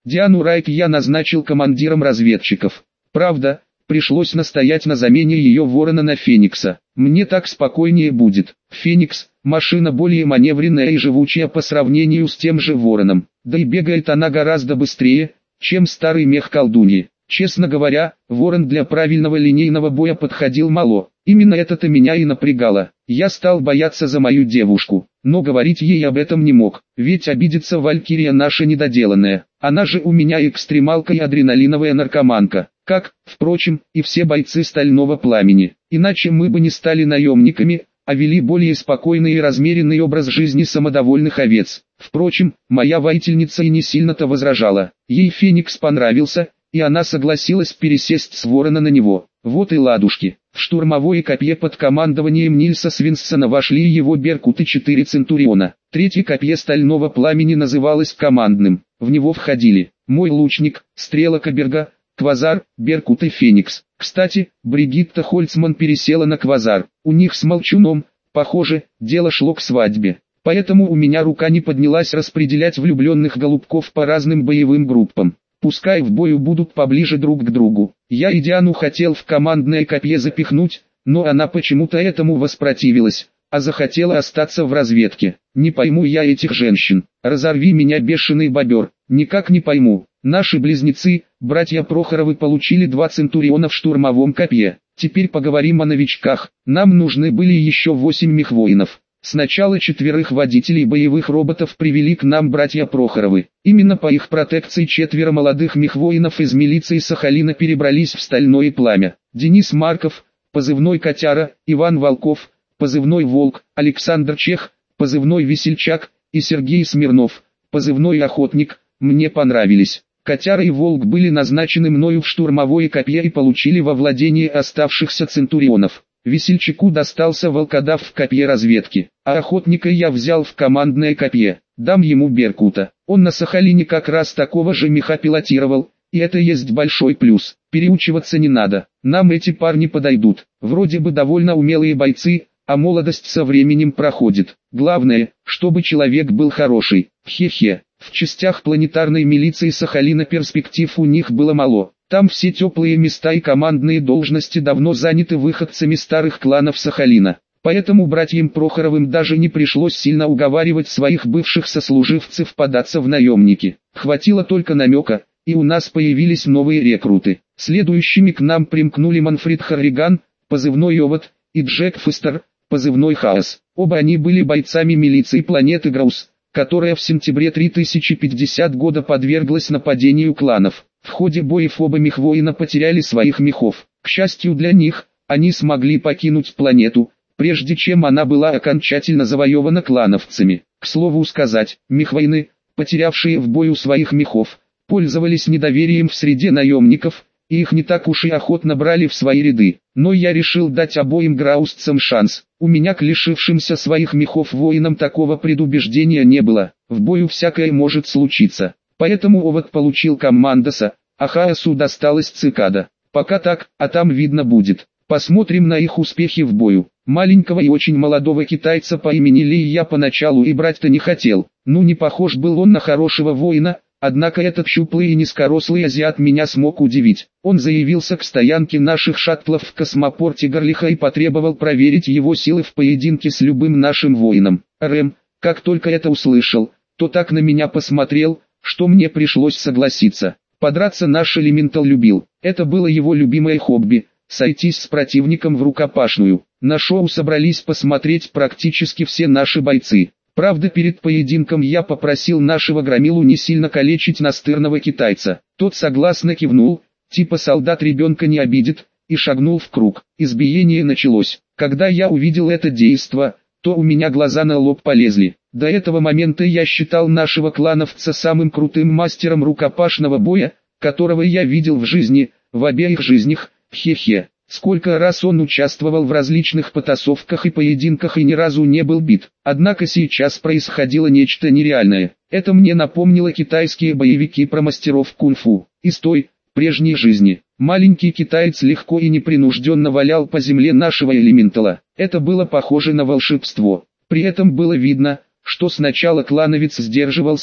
Диану Райт я назначил командиром разведчиков. Правда, пришлось настоять на замене ее Ворона на Феникса. Мне так спокойнее будет. Феникс – машина более маневренная и живучая по сравнению с тем же Вороном. Да и бегает она гораздо быстрее, чем старый мех колдуньи. Честно говоря, Ворон для правильного линейного боя подходил мало. Именно это-то меня и напрягало. Я стал бояться за мою девушку, но говорить ей об этом не мог, ведь обидится Валькирия наша недоделанная. Она же у меня экстремалка и адреналиновая наркоманка, как, впрочем, и все бойцы Стального Пламени. Иначе мы бы не стали наемниками, а вели более спокойный и размеренный образ жизни самодовольных овец. Впрочем, моя воительница и не сильно-то возражала. Ей Феникс понравился, и она согласилась пересесть с Ворона на него. Вот и ладушки. В штурмовое копье под командованием Нильса Свинсона вошли его Беркут и 4 Центуриона. Третье копье Стального Пламени называлось командным. В него входили мой лучник, Стрела Каберга, Квазар, Беркут и Феникс. Кстати, Бригитта Хольцман пересела на Квазар. У них с Молчуном, похоже, дело шло к свадьбе. Поэтому у меня рука не поднялась распределять влюбленных голубков по разным боевым группам. Пускай в бою будут поближе друг к другу. Я и Диану хотел в командное копье запихнуть, но она почему-то этому воспротивилась, а захотела остаться в разведке. Не пойму я этих женщин. Разорви меня, бешеный бобер. Никак не пойму. Наши близнецы, братья Прохоровы, получили 2 Центуриона в штурмовом копье. Теперь поговорим о новичках. Нам нужны были еще 8 мехвоинов. Сначала 4 водителей боевых роботов привели к нам братья Прохоровы. Именно по их протекции 4 молодых мехвоинов из милиции Сахалина перебрались в Стальное Пламя. Денис Марков, позывной Котяра, Иван Волков, позывной Волк, Александр Чех, позывной Весельчак, и Сергей Смирнов, позывной Охотник, мне понравились. Котяра и Волк были назначены мною в штурмовое копье и получили во владение оставшихся Центурионов. Весельчаку достался волкодав в копье разведки, а Охотника я взял в командное копье. Дам ему Беркута. Он на Сахалине как раз такого же меха пилотировал, и это есть большой плюс. Переучиваться не надо. Нам эти парни подойдут. Вроде бы довольно умелые бойцы, а молодость со временем проходит. Главное, чтобы человек был хороший. Хе-хе. В частях планетарной милиции Сахалина перспектив у них было мало. Там все теплые места и командные должности давно заняты выходцами старых кланов Сахалина. Поэтому братьям Прохоровым даже не пришлось сильно уговаривать своих бывших сослуживцев податься в наемники. Хватило только намека, и у нас появились новые рекруты. Следующими к нам примкнули Манфред Харриган, позывной Овод, и Джек Фестер, позывной Хаос. Оба они были бойцами милиции планеты Граус, которая в сентябре 3050 года подверглась нападению кланов. В ходе боев оба мехвоина потеряли своих мехов. К счастью для них, они смогли покинуть планету, прежде чем она была окончательно завоевана клановцами. К слову сказать, мехвоины, потерявшие в бою своих мехов, пользовались недоверием в среде наемников, и их не так уж и охотно брали в свои ряды. Но я решил дать обоим граусцам шанс. У меня к лишившимся своих мехов воинам такого предубеждения не было. В бою всякое может случиться. Поэтому Овод получил Коммандоса, а Хаосу досталась Цикада. Пока так, а там видно будет. Посмотрим на их успехи в бою. Маленького и очень молодого китайца по имени Ли я поначалу и брать-то не хотел. Ну не похож был он на хорошего воина, однако этот щуплый и низкорослый азиат меня смог удивить. Он заявился к стоянке наших шаттлов в космопорте Горлиха и потребовал проверить его силы в поединке с любым нашим воином. Рэм, как только это услышал, то так на меня посмотрел, что мне пришлось согласиться. Подраться наш элементал любил. Это было его любимое хобби – сойтись с противником в рукопашную. На шоу собрались посмотреть практически все наши бойцы. Правда, перед поединком я попросил нашего громилу не сильно калечить настырного китайца. Тот согласно кивнул, типа солдат ребенка не обидит, и шагнул в круг. Избиение началось. Когда я увидел это действо, то у меня глаза на лоб полезли. До этого момента я считал нашего клановца самым крутым мастером рукопашного боя, которого я видел в жизни, в обеих жизнях, хе-хе. Сколько раз он участвовал в различных потасовках и поединках и ни разу не был бит. Однако сейчас происходило нечто нереальное. Это мне напомнило китайские боевики про мастеров кунг-фу. Из той, прежней жизни. Маленький китаец легко и непринужденно валял по земле нашего элементала. Это было похоже на волшебство. При этом было видно, что сначала клановец сдерживался,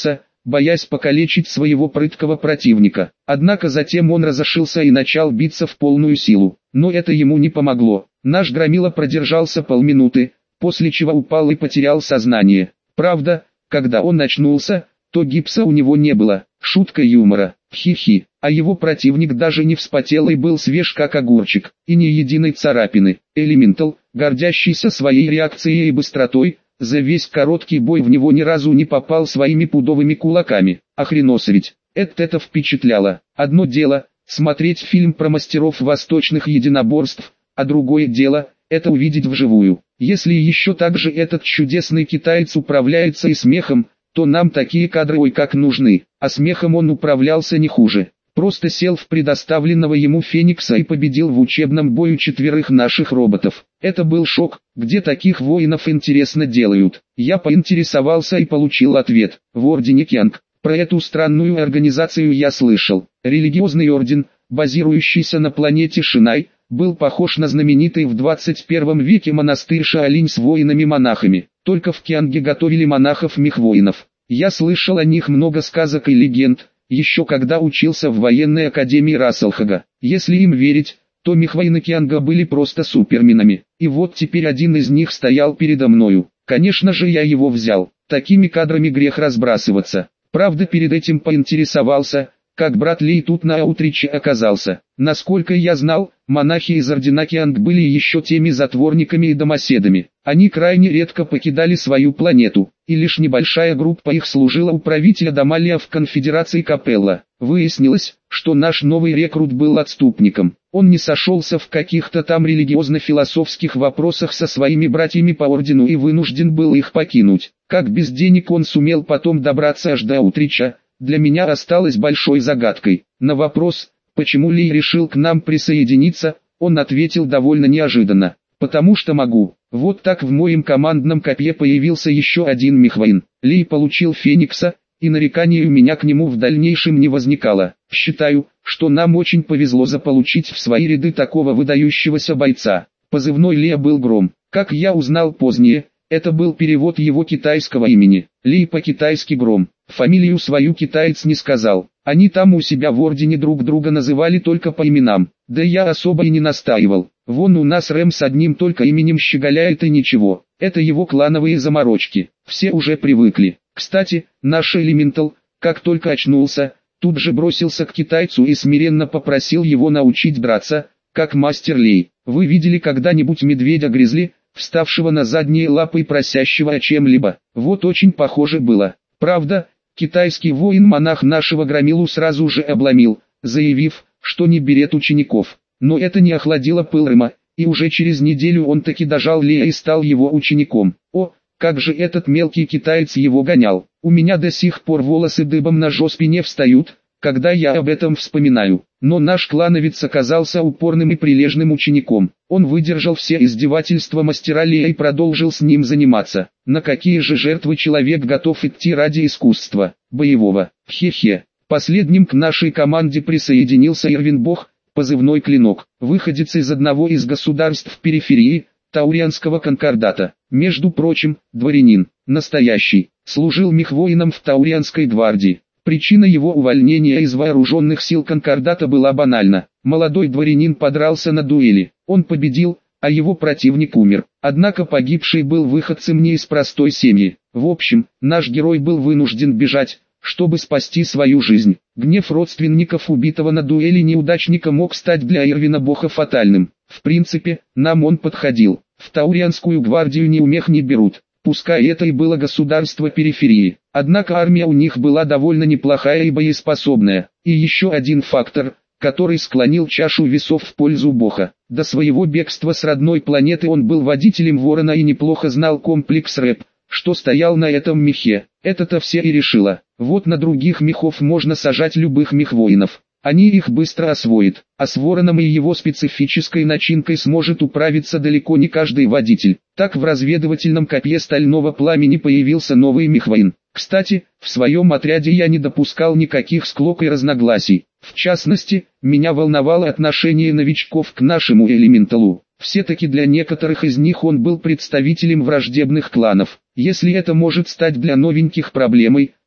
боясь покалечить своего прыткого противника. Однако затем он разошелся и начал биться в полную силу. Но это ему не помогло. Наш громила продержался полминуты, после чего упал и потерял сознание. Правда, когда он очнулся, то гипса у него не было. Шутка юмора. Хи-хи. А его противник даже не вспотел и был свеж как огурчик, и ни единой царапины. Элементал, гордящийся своей реакцией и быстротой, за весь короткий бой в него ни разу не попал своими пудовыми кулаками. Охреносовить. Это впечатляло. Одно дело – смотреть фильм про мастеров восточных единоборств, а другое дело – это увидеть вживую. Если еще также этот чудесный китаец управляется и смехом, то нам такие кадры ой как нужны. А смехом он управлялся не хуже. Просто сел в предоставленного ему Феникса и победил в учебном бою 4 наших роботов. Это был шок, где таких воинов интересно делают. Я поинтересовался и получил ответ. В ордене Кянг. Про эту странную организацию я слышал. Религиозный орден, базирующийся на планете Шинай, был похож на знаменитый в 21 веке монастырь Шаолинь с воинами-монахами. Только в Кянге готовили монахов-мехвоинов. Я слышал о них много сказок и легенд, еще когда учился в военной академии Расселхага. Если им верить, то мехвоины Кянга были просто суперменами. И вот теперь один из них стоял передо мною. Конечно же я его взял. Такими кадрами грех разбрасываться. Правда, перед этим поинтересовался, как брат Лей тут на Аутриче оказался. Насколько я знал, монахи из ордена Кянг были еще теми затворниками и домоседами. Они крайне редко покидали свою планету, и лишь небольшая группа их служила у правителя Дамалия в конфедерации Капелла. Выяснилось, что наш новый рекрут был отступником. Он не сошелся в каких-то там религиозно-философских вопросах со своими братьями по ордену и вынужден был их покинуть. Как без денег он сумел потом добраться аж до Аутрича, для меня осталось большой загадкой. На вопрос, почему Лей решил к нам присоединиться, он ответил довольно неожиданно. Потому что могу. Вот так в моем командном копье появился еще один мехвоин. Лей получил Феникса, и нареканий у меня к нему в дальнейшем не возникало. Считаю, что нам очень повезло заполучить в свои ряды такого выдающегося бойца. Позывной Лея был Гром. Как я узнал позднее, это был перевод его китайского имени. Лей по-китайски Гром. Фамилию свою китаец не сказал. Они там у себя в ордене друг друга называли только по именам. Да я особо и не настаивал. Вон у нас Рэм с одним только именем щеголяет и ничего. Это его клановые заморочки. Все уже привыкли. Кстати, наш Элементал, как только очнулся, тут же бросился к китайцу и смиренно попросил его научить драться, как мастер Лей. Вы видели когда-нибудь медведя-гризли, вставшего на задние лапы и просящего о чем-либо? Вот очень похоже было. Правда, китайский воин-монах нашего громилу сразу же обломил, заявив, что не берет учеников. Но это не охладило пыл Рыма, и уже через неделю он таки дожал Лея и стал его учеником. О, как же этот мелкий китаец его гонял. У меня до сих пор волосы дыбом на спине встают, когда я об этом вспоминаю. Но наш клановец оказался упорным и прилежным учеником. Он выдержал все издевательства мастера Лея и продолжил с ним заниматься. На какие же жертвы человек готов идти ради искусства боевого? Хе-хе. Последним к нашей команде присоединился Ирвин Бог, позывной Клинок, выходец из одного из государств периферии, Таурианского конкордата. Между прочим, дворянин, настоящий, служил мехвоином в Таурианской гвардии. Причина его увольнения из вооруженных сил конкордата была банальна. Молодой дворянин подрался на дуэли. Он победил, а его противник умер. Однако погибший был выходцем не из простой семьи. В общем, наш герой был вынужден бежать, чтобы спасти свою жизнь. Гнев родственников убитого на дуэли неудачника мог стать для Ирвина Боха фатальным. В принципе, нам он подходил. В Таурианскую гвардию неумех не берут. Пускай это и было государство периферии. Однако армия у них была довольно неплохая и боеспособная. И еще один фактор, который склонил чашу весов в пользу Боха. До своего бегства с родной планеты он был водителем Ворона и неплохо знал комплекс рэп, что стоял на этом мехе. Это-то все и решило. Вот на других мехов можно сажать любых мехвоинов. Они их быстро освоят, а с Вороном и его специфической начинкой сможет управиться далеко не каждый водитель. Так в разведывательном копье стального пламени появился новый мехвоин. Кстати, в своем отряде я не допускал никаких склок и разногласий. В частности, меня волновало отношение новичков к нашему Элементалу. Все-таки для некоторых из них он был представителем враждебных кланов. Если это может стать для новеньких проблемой,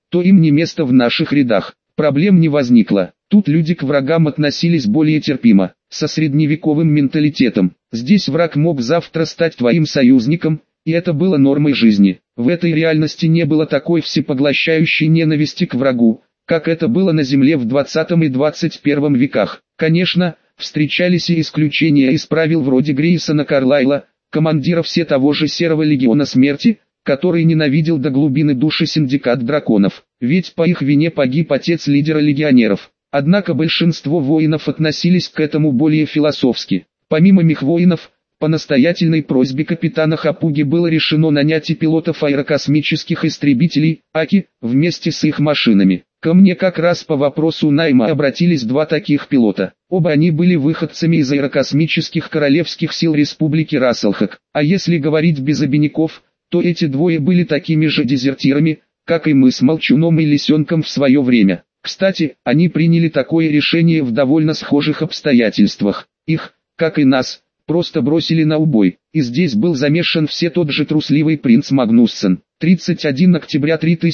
то им не место в наших рядах. Проблем не возникло. Тут люди к врагам относились более терпимо, со средневековым менталитетом. Здесь враг мог завтра стать твоим союзником, и это было нормой жизни. В этой реальности не было такой всепоглощающей ненависти к врагу, как это было на земле в 20 и 21 веках. Конечно, встречались и исключения из правил вроде Грейсона Карлайла, командира все того же Серого Легиона Смерти, который ненавидел до глубины души Синдикат Драконов, ведь по их вине погиб отец лидера легионеров. Однако большинство воинов относились к этому более философски. Помимо мехвоинов, по настоятельной просьбе капитана Хапуги было решено нанять и пилотов аэрокосмических истребителей, Аки, вместе с их машинами. Ко мне как раз по вопросу найма обратились два таких пилота. Оба они были выходцами из аэрокосмических королевских сил Республики Расселхак. А если говорить без обиняков, то эти двое были такими же дезертирами, как и мы с Молчуном и Лисенком в свое время. Кстати, они приняли такое решение в довольно схожих обстоятельствах. Их, как и нас, просто бросили на убой. И здесь был замешан все тот же трусливый принц Магнуссен. 31 октября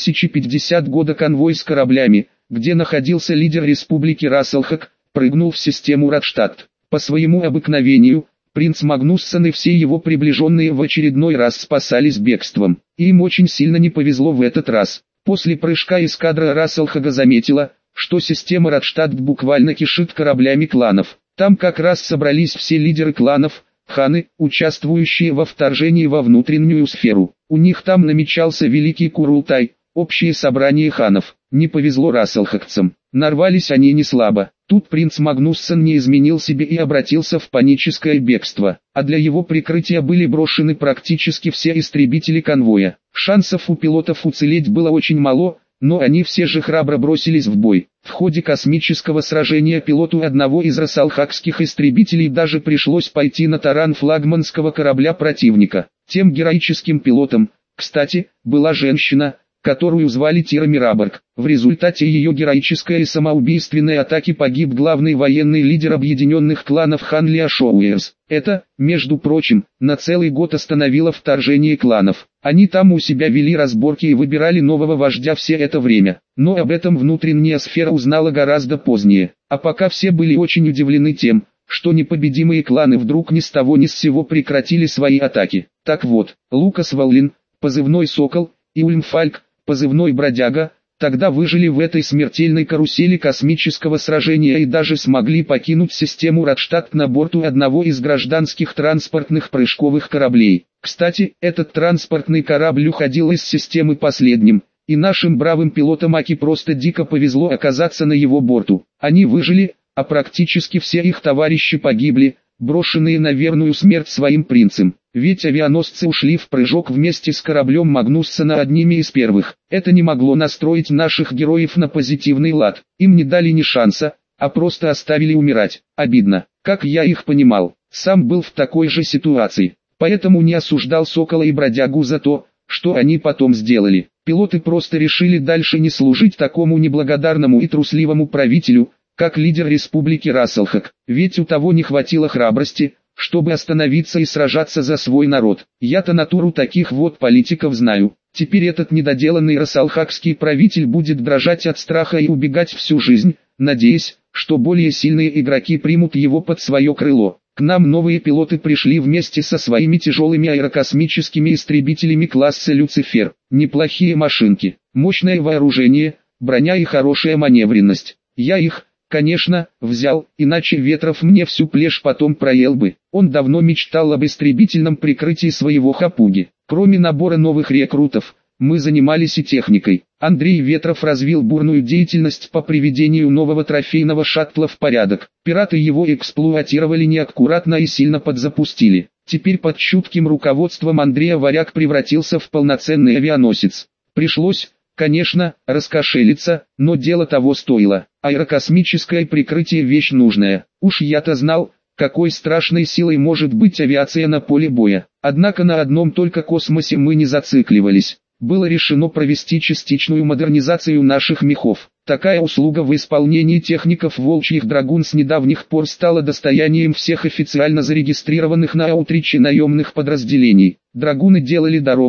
3050 года конвой с кораблями, где находился лидер Республики Расселхак, прыгнул в систему Радштадт. По своему обыкновению, принц Магнуссен и все его приближенные в очередной раз спасались бегством. И им очень сильно не повезло в этот раз. После прыжка эскадра Расселхага заметила, что система Радштадт буквально кишит кораблями кланов. Там как раз собрались все лидеры кланов, ханы, участвующие во вторжении во внутреннюю сферу. У них там намечался Великий Курултай, общее собрание ханов. Не повезло расселхакцам. Нарвались они не слабо. Тут принц Магнуссен не изменил себе и обратился в паническое бегство. А для его прикрытия были брошены практически все истребители конвоя. Шансов у пилотов уцелеть было очень мало, но они все же храбро бросились в бой. В ходе космического сражения пилоту одного из расселхакских истребителей даже пришлось пойти на таран флагманского корабля противника. Тем героическим пилотом, кстати, была женщина, которую звали Тира Мираборг. В результате ее героической и самоубийственной атаки погиб главный военный лидер объединенных кланов Ханлия Шоуэрс. Это, между прочим, на целый год остановило вторжение кланов. Они там у себя вели разборки и выбирали нового вождя все это время. Но об этом внутренняя сфера узнала гораздо позднее. А пока все были очень удивлены тем, что непобедимые кланы вдруг ни с того ни с сего прекратили свои атаки. Так вот, Лукас Валлин, позывной «Сокол», и Ульм Фальк, позывной «Бродяга», тогда выжили в этой смертельной карусели космического сражения и даже смогли покинуть систему Радштадт на борту одного из гражданских транспортных прыжковых кораблей. Кстати, этот транспортный корабль уходил из системы последним, и нашим бравым пилотам Аки просто дико повезло оказаться на его борту. Они выжили, а практически все их товарищи погибли, брошенные на верную смерть своим принцам. Ведь авианосцы ушли в прыжок вместе с кораблем Магнуссена одними из первых. Это не могло настроить наших героев на позитивный лад. Им не дали ни шанса, а просто оставили умирать. Обидно. Как я их понимал, сам был в такой же ситуации. Поэтому не осуждал Сокола и Бродягу за то, что они потом сделали. Пилоты просто решили дальше не служить такому неблагодарному и трусливому правителю, как лидер Республики Расселхак. Ведь у того не хватило храбрости, чтобы остановиться и сражаться за свой народ. Я-то натуру таких вот политиков знаю. Теперь этот недоделанный расселхакский правитель будет дрожать от страха и убегать всю жизнь, надеясь, что более сильные игроки примут его под свое крыло. К нам новые пилоты пришли вместе со своими тяжелыми аэрокосмическими истребителями класса Люцифер. Неплохие машинки, мощное вооружение, броня и хорошая маневренность. Я их, конечно, взял, иначе Ветров мне всю плешь потом проел бы. Он давно мечтал об истребительном прикрытии своего Хапуги. Кроме набора новых рекрутов, мы занимались и техникой. Андрей Ветров развил бурную деятельность по приведению нового трофейного шаттла в порядок. Пираты его эксплуатировали неаккуратно и сильно подзапустили. Теперь под чутким руководством Андрея Варяг превратился в полноценный авианосец. Пришлось, конечно, раскошелиться, но дело того стоило. Аэрокосмическое прикрытие вещь нужная. Уж я-то знал, какой страшной силой может быть авиация на поле боя. Однако на одном только космосе мы не зацикливались. Было решено провести частичную модернизацию наших мехов. Такая услуга в исполнении техников Волчьих Драгун с недавних пор стала достоянием всех официально зарегистрированных на Аутриче наемных подразделений. Драгуны делали дорогой,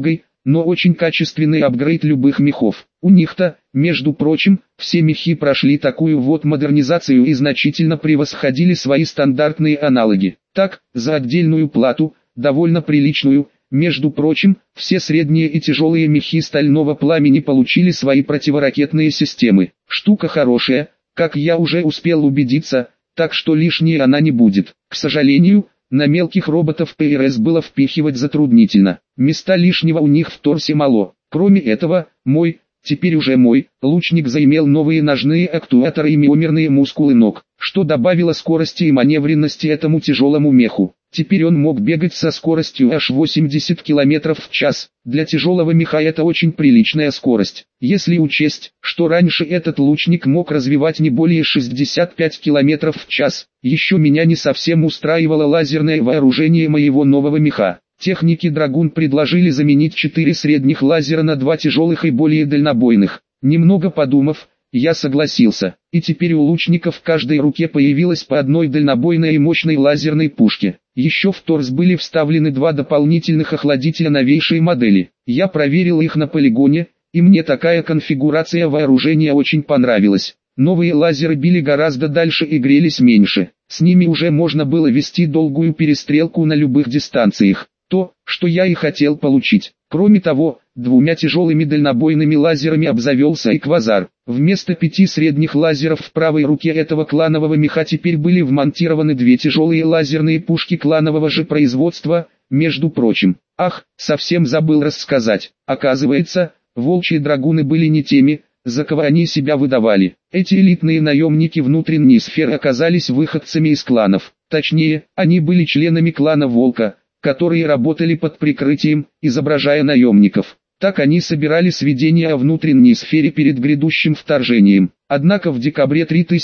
но очень качественный апгрейд любых мехов. У них-то, между прочим, все мехи прошли такую вот модернизацию и значительно превосходили свои стандартные аналоги. Так, за отдельную плату, довольно приличную, между прочим, все средние и тяжелые мехи стального пламени получили свои противоракетные системы. Штука хорошая, как я уже успел убедиться, так что лишней она не будет. К сожалению, на мелких роботов ПРС было впихивать затруднительно. Места лишнего у них в торсе мало. Кроме этого, теперь уже мой, лучник заимел новые ножные актуаторы и миомерные мускулы ног, что добавило скорости и маневренности этому тяжелому меху. Теперь он мог бегать со скоростью аж 80 км в час. Для тяжелого меха это очень приличная скорость. Если учесть, что раньше этот лучник мог развивать не более 65 км в час, еще меня не совсем устраивало лазерное вооружение моего нового меха. Техники Драгун предложили заменить 4 средних лазера на 2 тяжелых и более дальнобойных. Немного подумав, я согласился, и теперь у лучников в каждой руке появилась по одной дальнобойной и мощной лазерной пушке. Еще в торс были вставлены 2 дополнительных охладителя новейшей модели. Я проверил их на полигоне, и мне такая конфигурация вооружения очень понравилась. Новые лазеры били гораздо дальше и грелись меньше. С ними уже можно было вести долгую перестрелку на любых дистанциях. То, что я и хотел получить. Кроме того, 2 тяжелыми дальнобойными лазерами обзавелся и Квазар. Вместо 5 средних лазеров в правой руке этого кланового меха теперь были вмонтированы 2 тяжелые лазерные пушки кланового же производства, между прочим. Ах, совсем забыл рассказать. Оказывается, волчьи драгуны были не теми, за кого они себя выдавали. Эти элитные наемники внутренней сферы оказались выходцами из кланов. Точнее, они были членами клана Волка, которые работали под прикрытием, изображая наемников. Так они собирали сведения о внутренней сфере перед грядущим вторжением. Однако в декабре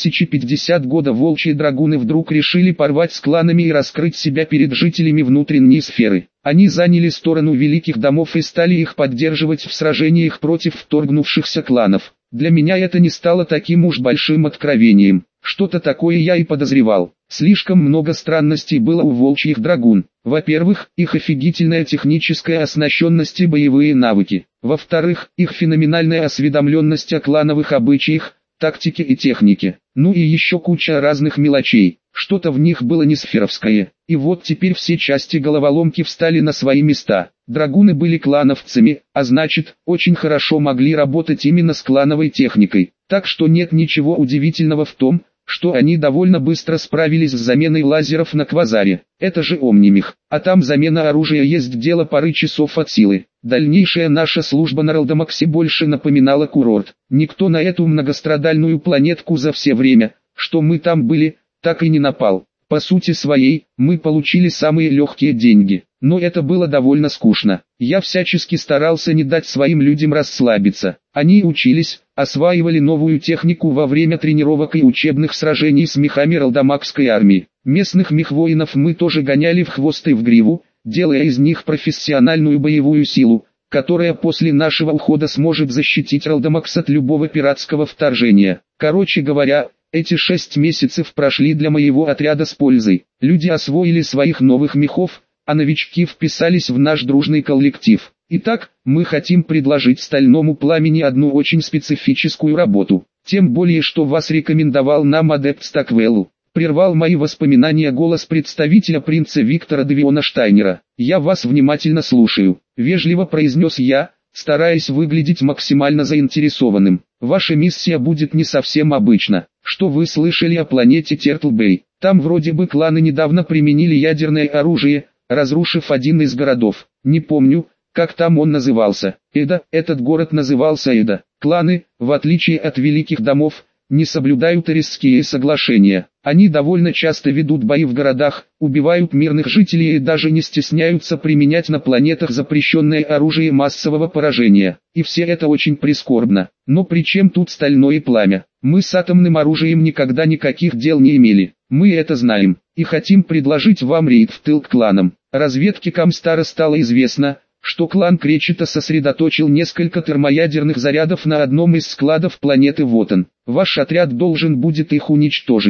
3050 года волчьи драгуны вдруг решили порвать с кланами и раскрыть себя перед жителями внутренней сферы. Они заняли сторону великих домов и стали их поддерживать в сражениях против вторгнувшихся кланов. Для меня это не стало таким уж большим откровением. Что-то такое я и подозревал. Слишком много странностей было у волчьих драгун. Во-первых, их офигительная техническая оснащенность и боевые навыки. Во-вторых, их феноменальная осведомленность о клановых обычаях, тактике и технике. Ну и еще куча разных мелочей. Что-то в них было не сферовское. И вот теперь все части головоломки встали на свои места. Драгуны были клановцами, а значит, очень хорошо могли работать именно с клановой техникой. Так что нет ничего удивительного в том, что они довольно быстро справились с заменой лазеров на Квазаре. Это же Омнимех, а там замена оружия есть дело пары часов от силы. Дальнейшая наша служба на Ралдамаксе больше напоминала курорт. Никто на эту многострадальную планетку за все время, что мы там были, так и не напал. По сути своей, мы получили самые легкие деньги, но это было довольно скучно. Я всячески старался не дать своим людям расслабиться. Они учились, осваивали новую технику во время тренировок и учебных сражений с мехами Ралдамакской армии. Местных мехвоинов мы тоже гоняли в хвост и в гриву, делая из них профессиональную боевую силу, которая после нашего ухода сможет защитить Ралдамакс от любого пиратского вторжения. Короче говоря, эти 6 месяцев прошли для моего отряда с пользой. Люди освоили своих новых мехов, а новички вписались в наш дружный коллектив. Итак, мы хотим предложить Стальному Пламени одну очень специфическую работу. Тем более, что вас рекомендовал нам адепт Стаквеллу. Прервал мои воспоминания голос представителя принца Виктора Девиона Штайнера. «Я вас внимательно слушаю», — вежливо произнес я, стараясь выглядеть максимально заинтересованным. «Ваша миссия будет не совсем обычна. Что вы слышали о планете Тертлбэй? Там вроде бы кланы недавно применили ядерное оружие, разрушив один из городов. Не помню, как там он назывался. Этот город назывался Эда. Кланы, в отличие от великих домов, не соблюдают Эрисские соглашения. Они довольно часто ведут бои в городах, убивают мирных жителей и даже не стесняются применять на планетах запрещенное оружие массового поражения. И все это очень прискорбно. Но при чем тут Стальное Пламя? Мы с атомным оружием никогда никаких дел не имели. Мы это знаем. И хотим предложить вам рейд в тыл к кланам. Разведке Камстара стало известно, что клан Кречета сосредоточил несколько термоядерных зарядов на одном из складов планеты Вотан. Ваш отряд должен будет их уничтожить.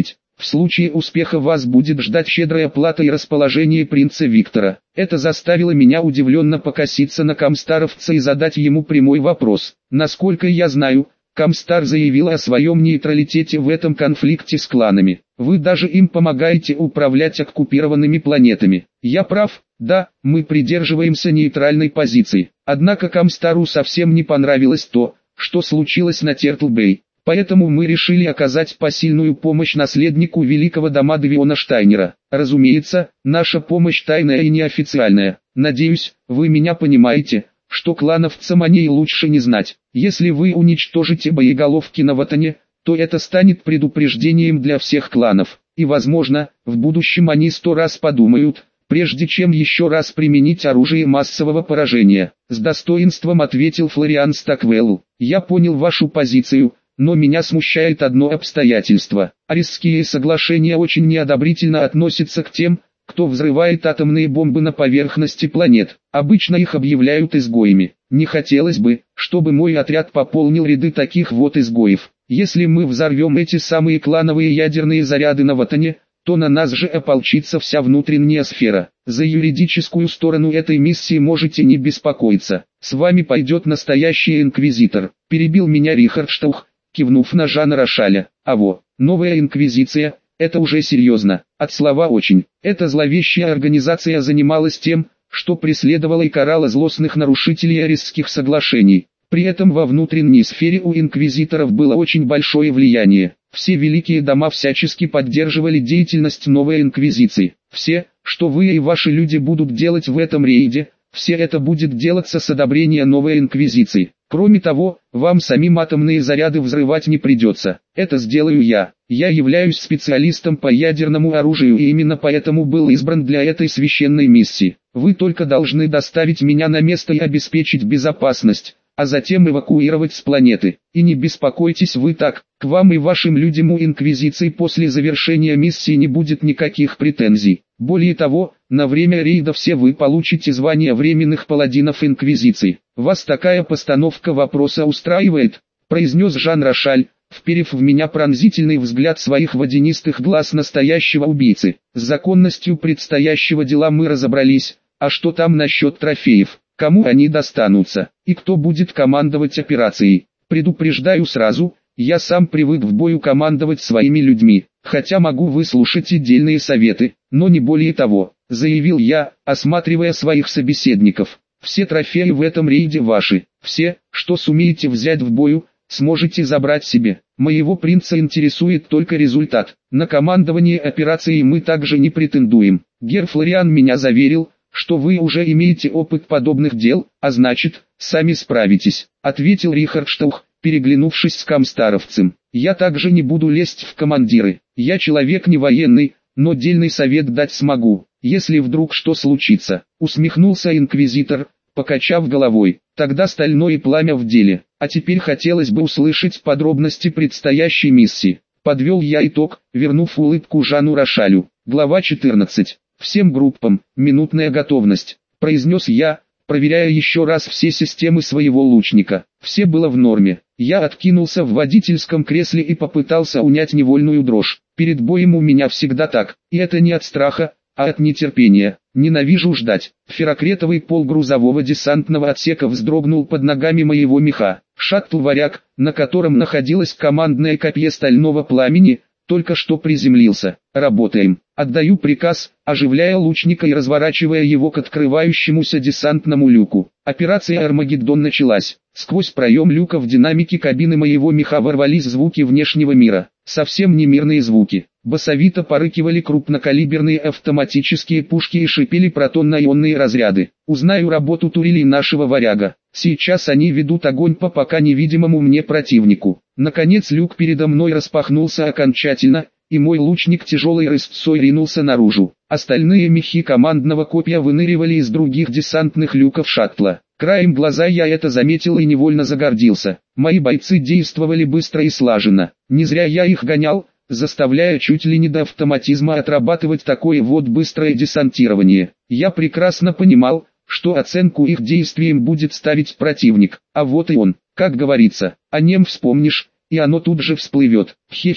В случае успеха вас будет ждать щедрая плата и расположение принца Виктора. Это заставило меня удивленно покоситься на Камстаровца и задать ему прямой вопрос. Насколько я знаю, Камстар заявил о своем нейтралитете в этом конфликте с кланами. Вы даже им помогаете управлять оккупированными планетами. Я прав? Да, мы придерживаемся нейтральной позиции. Однако Камстару совсем не понравилось то, что случилось на Тертл-Бэй. Поэтому мы решили оказать посильную помощь наследнику великого дома Девиона Штайнера. Разумеется, наша помощь тайная и неофициальная. Надеюсь, вы меня понимаете, что клановцам о ней лучше не знать. Если вы уничтожите боеголовки на Ватане, то это станет предупреждением для всех кланов. И возможно, в будущем они 100 раз подумают, прежде чем еще раз применить оружие массового поражения. С достоинством ответил Флориан Стаквеллу. Я понял вашу позицию. Но меня смущает одно обстоятельство. Аресские соглашения очень неодобрительно относятся к тем, кто взрывает атомные бомбы на поверхности планет. Обычно их объявляют изгоями. Не хотелось бы, чтобы мой отряд пополнил ряды таких вот изгоев. Если мы взорвем эти самые клановые ядерные заряды на Ватане, то на нас же ополчится вся внутренняя сфера. За юридическую сторону этой миссии можете не беспокоиться. С вами пойдет настоящий инквизитор. Перебил меня Рихард Штаух, кивнув на Жана Рошаля. Новая инквизиция, это уже серьезно. От слова «очень». Эта зловещая организация занималась тем, что преследовала и карала злостных нарушителей Аресских соглашений. При этом во внутренней сфере у инквизиторов было очень большое влияние. Все великие дома всячески поддерживали деятельность новой инквизиции. Все, что вы и ваши люди будут делать в этом рейде, все это будет делаться с одобрения новой инквизиции. Кроме того, вам самим атомные заряды взрывать не придется. Это сделаю я. Я являюсь специалистом по ядерному оружию и именно поэтому был избран для этой священной миссии. Вы только должны доставить меня на место и обеспечить безопасность, а затем эвакуировать с планеты. И не беспокойтесь вы так, к вам и вашим людям у Инквизиции после завершения миссии не будет никаких претензий. Более того, на время рейда все вы получите звание временных паладинов Инквизиции. Вас такая постановка вопроса устраивает? Произнес Жан Рошаль, вперев в меня пронзительный взгляд своих водянистых глаз настоящего убийцы. С законностью предстоящего дела мы разобрались, а что там насчет трофеев? Кому они достанутся, и кто будет командовать операцией? Предупреждаю сразу, я сам привык в бою командовать своими людьми, хотя могу выслушать и дельные советы, но не более того, заявил я, осматривая своих собеседников. Все трофеи в этом рейде ваши, все, что сумеете взять в бою, сможете забрать себе. Моего принца интересует только результат. На командование операцией мы также не претендуем. Гер Флориан меня заверил, что вы уже имеете опыт подобных дел, а значит, сами справитесь, ответил Рихард Штаух, переглянувшись с камстаровцем. Я также не буду лезть в командиры. Я человек не военный, но дельный совет дать смогу, если вдруг что случится. Усмехнулся инквизитор, покачав головой. Тогда стальное пламя в деле. А теперь хотелось бы услышать подробности предстоящей миссии. Подвел я итог, вернув улыбку Жану Рошалю. Глава 14. Всем группам, минутная готовность, произнес я, проверяя еще раз все системы своего лучника. Все было в норме. Я откинулся в водительском кресле и попытался унять невольную дрожь. Перед боем у меня всегда так, и это не от страха, а от нетерпения. Ненавижу ждать. Ферокретовый пол грузового десантного отсека вздрогнул под ногами моего меха. Шаттл-варяг, на котором находилось командное копье стального пламени, только что приземлился. Работаем. Отдаю приказ, оживляя лучника и разворачивая его к открывающемуся десантному люку. Операция «Армагеддон» началась. Сквозь проем люка в динамике кабины моего меха ворвались звуки внешнего мира. Совсем не мирные звуки. Басовито порыкивали крупнокалиберные автоматические пушки и шипели протонно-ионные разряды. Узнаю работу турелей нашего варяга. Сейчас они ведут огонь по пока невидимому мне противнику. Наконец люк передо мной распахнулся окончательно, и мой лучник тяжелой рысцой ринулся наружу. Остальные мехи командного копья выныривали из других десантных люков шаттла. Краем глаза я это заметил и невольно загордился. Мои бойцы действовали быстро и слаженно. Не зря я их гонял, заставляя чуть ли не до автоматизма отрабатывать такое вот быстрое десантирование. Я прекрасно понимал, что оценку их действиям будет ставить противник, а вот и он, как говорится, о нем вспомнишь, и оно тут же всплывет. Хе-хе,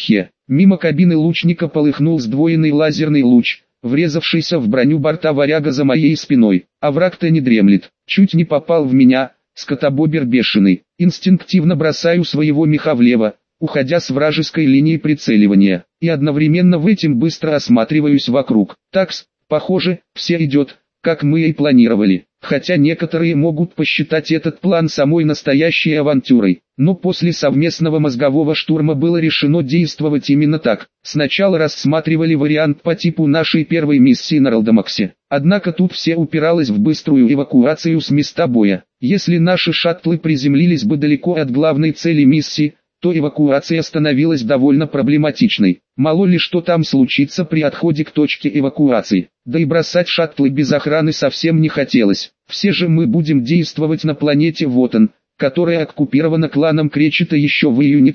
Мимо кабины лучника полыхнул сдвоенный лазерный луч, врезавшийся в броню борта «Варяга» за моей спиной. А враг-то не дремлет, чуть не попал в меня, скотобобер бешеный. Инстинктивно бросаю своего меха влево, уходя с вражеской линии прицеливания, и одновременно в этом быстро осматриваюсь вокруг. Такс, похоже, все идет, как мы и планировали, хотя некоторые могут посчитать этот план самой настоящей авантюрой, но после совместного мозгового штурма было решено действовать именно так. Сначала рассматривали вариант по типу нашей первой миссии на Ралдамаксе, однако тут все упиралось в быструю эвакуацию с места боя. Если наши шаттлы приземлились бы далеко от главной цели миссии, то эвакуация становилась довольно проблематичной. Мало ли что там случится при отходе к точке эвакуации. Да и бросать шаттлы без охраны совсем не хотелось. Все же мы будем действовать на планете Вотан, которая оккупирована кланом Кречета еще в июне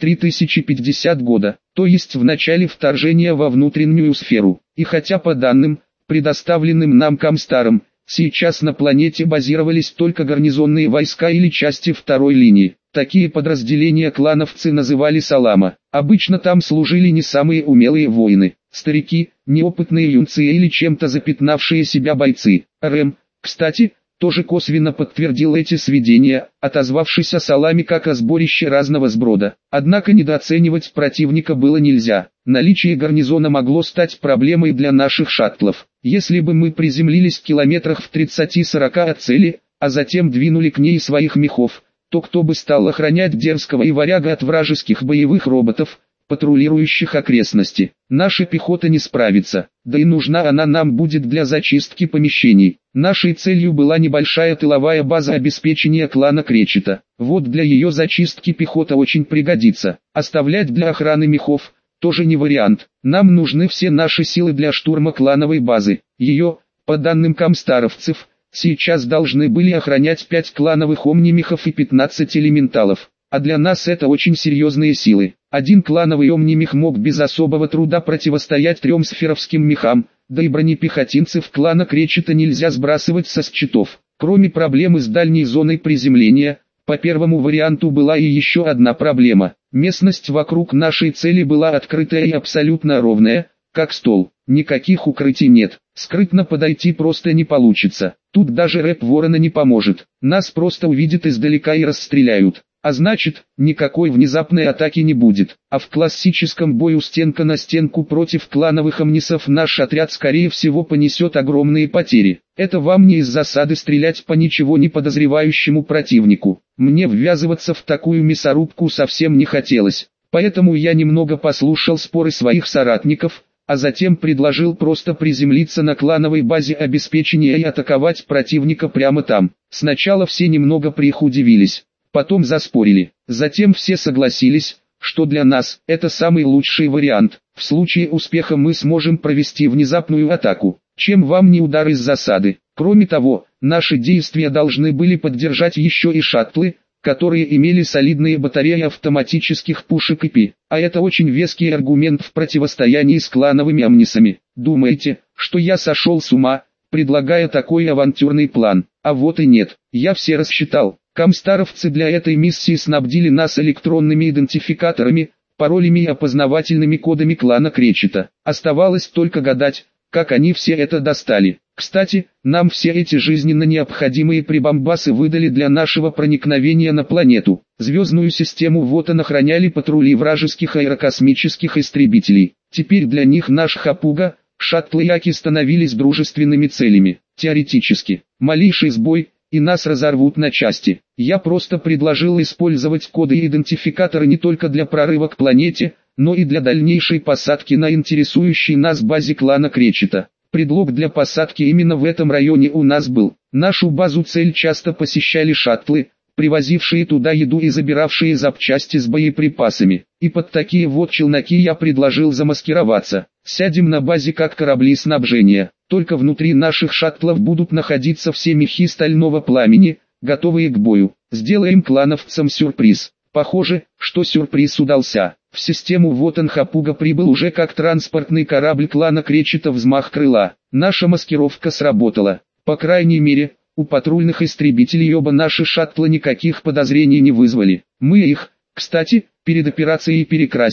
3050 года, то есть в начале вторжения во внутреннюю сферу. И хотя по данным, предоставленным нам Комстаром, сейчас на планете базировались только гарнизонные войска или части второй линии. Такие подразделения клановцы называли Салама. Обычно там служили не самые умелые воины, старики, неопытные юнцы или чем-то запятнавшие себя бойцы. РМ, кстати, тоже косвенно подтвердил эти сведения, отозвавшись о Саламе как о сборище разного сброда. Однако недооценивать противника было нельзя. Наличие гарнизона могло стать проблемой для наших шаттлов. Если бы мы приземлились в километрах в 30-40 от цели, а затем двинули к ней своих мехов, то кто бы стал охранять Дерзкого и Варяга от вражеских боевых роботов, патрулирующих окрестности? Наша пехота не справится, да и нужна она нам будет для зачистки помещений. Нашей целью была небольшая тыловая база обеспечения клана Кречета. Вот для ее зачистки пехота очень пригодится. Оставлять для охраны мехов тоже не вариант. Нам нужны все наши силы для штурма клановой базы. Ее, по данным комстаровцев, сейчас должны были охранять 5 клановых омнимехов и 15 элементалов. А для нас это очень серьезные силы. Один клановый омнимех мог без особого труда противостоять 3 сферовским мехам, да и бронепехотинцев клана Кречета нельзя сбрасывать со счетов. Кроме проблемы с дальней зоной приземления, по первому варианту была и еще одна проблема. Местность вокруг нашей цели была открытая и абсолютно ровная, как стол. Никаких укрытий нет, скрытно подойти просто не получится. Тут даже рэп ворона не поможет, нас просто увидят издалека и расстреляют. А значит, никакой внезапной атаки не будет. А в классическом бою стенка на стенку против клановых омнисов наш отряд скорее всего понесет огромные потери. Это вам не из засады стрелять по ничего не подозревающему противнику. Мне ввязываться в такую мясорубку совсем не хотелось. Поэтому я немного послушал споры своих соратников, а затем предложил просто приземлиться на клановой базе обеспечения и атаковать противника прямо там. Сначала все немного удивились. Потом заспорили. Затем все согласились, что для нас это самый лучший вариант. В случае успеха мы сможем провести внезапную атаку. Чем вам не удар из засады? Кроме того, наши действия должны были поддержать еще и шаттлы, которые имели солидные батареи автоматических пушек ИП. А это очень веский аргумент в противостоянии с клановыми омнисами. Думаете, что я сошел с ума, предлагая такой авантюрный план? А вот и нет, я все рассчитал. Комстаровцы для этой миссии снабдили нас электронными идентификаторами, паролями и опознавательными кодами клана Кречета. Оставалось только гадать, как они все это достали. Кстати, нам все эти жизненно необходимые прибамбасы выдали для нашего проникновения на планету. Звездную систему Вотан охраняли патрули вражеских аэрокосмических истребителей. Теперь для них наш Хапуга, шаттлы Яки становились дружественными целями. Теоретически, малейший сбой, и нас разорвут на части. Я просто предложил использовать коды и идентификаторы не только для прорыва к планете, но и для дальнейшей посадки на интересующей нас базе клана Кречета. Предлог для посадки именно в этом районе у нас был. Нашу базу цель часто посещали шаттлы, привозившие туда еду и забиравшие запчасти с боеприпасами. И под такие вот челноки я предложил замаскироваться. Сядем на базе как корабли снабжения. Только внутри наших шаттлов будут находиться все мехи стального пламени, готовые к бою. Сделаем клановцам сюрприз. Похоже, что сюрприз удался. В систему Вотан Хапуга прибыл уже как транспортный корабль клана Кречета «Взмах крыла». Наша маскировка сработала. По крайней мере, у патрульных истребителей оба наши шаттла никаких подозрений не вызвали. Мы их, кстати, перед операцией перекрасили,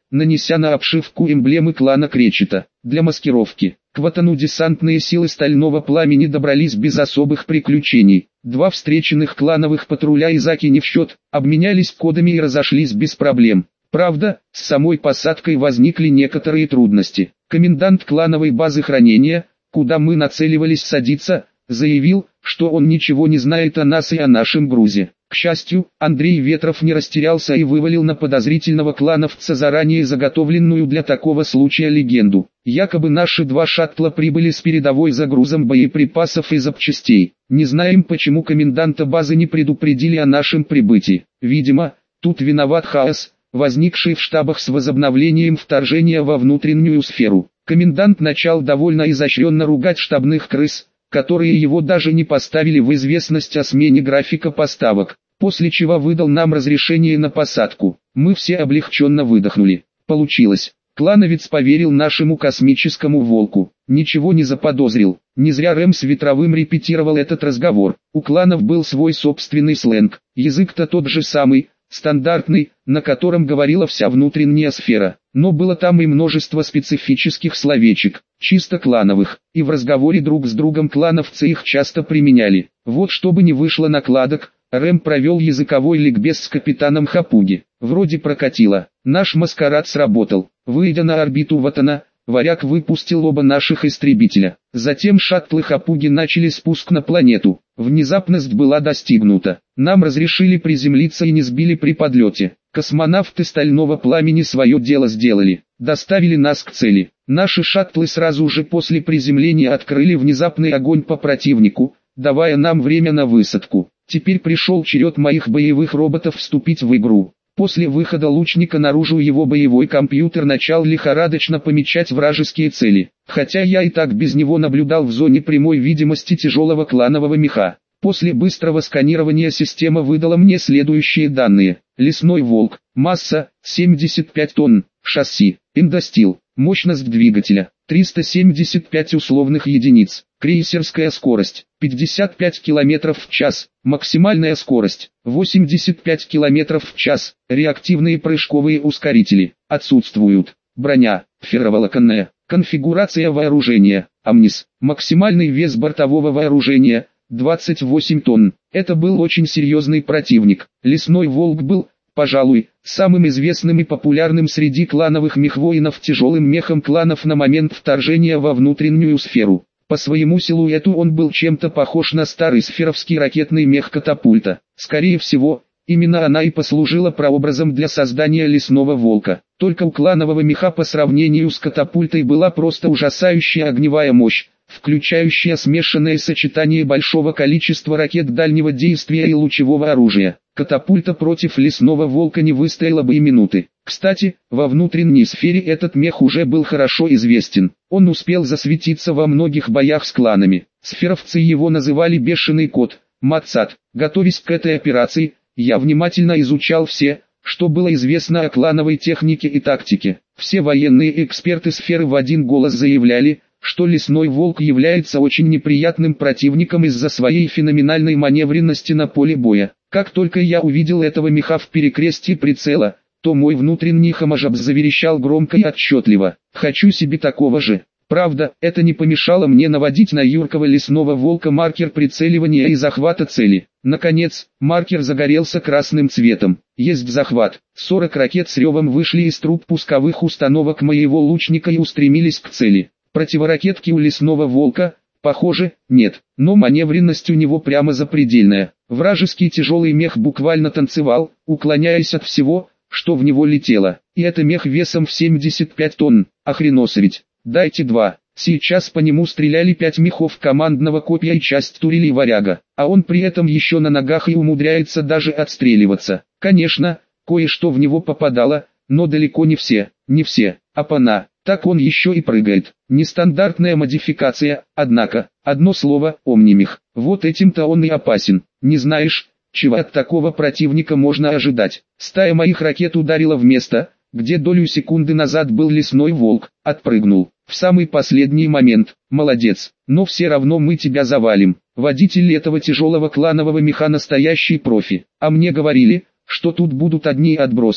нанеся на обшивку эмблемы клана Кречета. Для маскировки к Ватану десантные силы Стального Пламени добрались без особых приключений. Два встреченных клановых патруля Изаки не в счет, обменялись кодами и разошлись без проблем. Правда, с самой посадкой возникли некоторые трудности. Комендант клановой базы хранения, куда мы нацеливались садиться, заявил, что он ничего не знает о нас и о нашем грузе. К счастью, Андрей Ветров не растерялся и вывалил на подозрительного клановца заранее заготовленную для такого случая легенду. Якобы наши два шаттла прибыли с передовой загрузом боеприпасов и запчастей. Не знаем, почему коменданта базы не предупредили о нашем прибытии. Видимо, тут виноват хаос, возникший в штабах с возобновлением вторжения во внутреннюю сферу. Комендант начал довольно изощренно ругать штабных крыс, которые его даже не поставили в известность о смене графика поставок, после чего выдал нам разрешение на посадку. Мы все облегченно выдохнули. Получилось. Клановец поверил нашему космическому волку, ничего не заподозрил. Не зря Рэм с Ветровым репетировал этот разговор. У кланов был свой собственный сленг, язык-то тот же самый, стандартный, на котором говорила вся внутренняя сфера. Но было там и множество специфических словечек, чисто клановых, и в разговоре друг с другом клановцы их часто применяли. Вот чтобы не вышло накладок, Рэм провел языковой ликбез с капитаном Хапуги. Вроде прокатило. Наш маскарад сработал. Выйдя на орбиту Ватана, Варяг выпустил оба наших истребителя. Затем шаттлы Хапуги начали спуск на планету. Внезапность была достигнута. Нам разрешили приземлиться и не сбили при подлете. Космонавты Стального Пламени свое дело сделали. Доставили нас к цели. Наши шаттлы сразу же после приземления открыли внезапный огонь по противнику, давая нам время на высадку. Теперь пришел черед моих боевых роботов вступить в игру. После выхода лучника наружу его боевой компьютер начал лихорадочно помечать вражеские цели, хотя я и так без него наблюдал в зоне прямой видимости тяжелого кланового меха. После быстрого сканирования система выдала мне следующие данные. Лесной волк, масса 75 тонн, шасси, индостил, мощность двигателя 375 условных единиц, крейсерская скорость 55 км в час, максимальная скорость 85 км в час, реактивные прыжковые ускорители отсутствуют, броня ферроволоконная, конфигурация вооружения, Амнис, максимальный вес бортового вооружения 28 тонн. Это был очень серьезный противник. Лесной волк был, пожалуй, самым известным и популярным среди клановых мехвоинов тяжелым мехом кланов на момент вторжения во внутреннюю сферу. По своему силуэту он был чем-то похож на старый сферовский ракетный мех катапульта. Скорее всего, именно она и послужила прообразом для создания лесного волка. Только у кланового меха по сравнению с катапультой была просто ужасающая огневая мощь, включающая смешанное сочетание большого количества ракет дальнего действия и лучевого оружия. Катапульта против лесного волка не выстояла бы и минуты. Кстати, во внутренней сфере этот мех уже был хорошо известен. Он успел засветиться во многих боях с кланами. Сферовцы его называли «бешеный кот», Мацат. Готовясь к этой операции, я внимательно изучал все, что было известно о клановой технике и тактике. Все военные эксперты сферы в один голос заявляли, что лесной волк является очень неприятным противником из-за своей феноменальной маневренности на поле боя. Как только я увидел этого меха в перекрестии прицела, то мой внутренний хамажаб заверещал громко и отчетливо: «Хочу себе такого же». Правда, это не помешало мне наводить на юркого лесного волка маркер прицеливания и захвата цели. Наконец, маркер загорелся красным цветом. Есть захват. 40 ракет с ревом вышли из труб пусковых установок моего лучника и устремились к цели. Противоракетки у лесного волка, похоже, нет, но маневренность у него прямо запредельная. Вражеский тяжелый мех буквально танцевал, уклоняясь от всего, что в него летело. И это мех весом в 75 тонн, охреносовить. Дайте два. Сейчас по нему стреляли 5 мехов командного копья и часть турелей Варяга, а он при этом еще на ногах и умудряется даже отстреливаться. Конечно, кое-что в него попадало, но далеко не все, апана. Так он еще и прыгает. Нестандартная модификация, однако, одно слово, омнимех. Вот этим-то он и опасен. Не знаешь, чего от такого противника можно ожидать. Стая моих ракет ударила в место, где долю секунды назад был лесной волк, отпрыгнул. В самый последний момент. Молодец. Но все равно мы тебя завалим. Водитель этого тяжелого кланового меха настоящий профи. А мне говорили, что тут будут одни отбросы,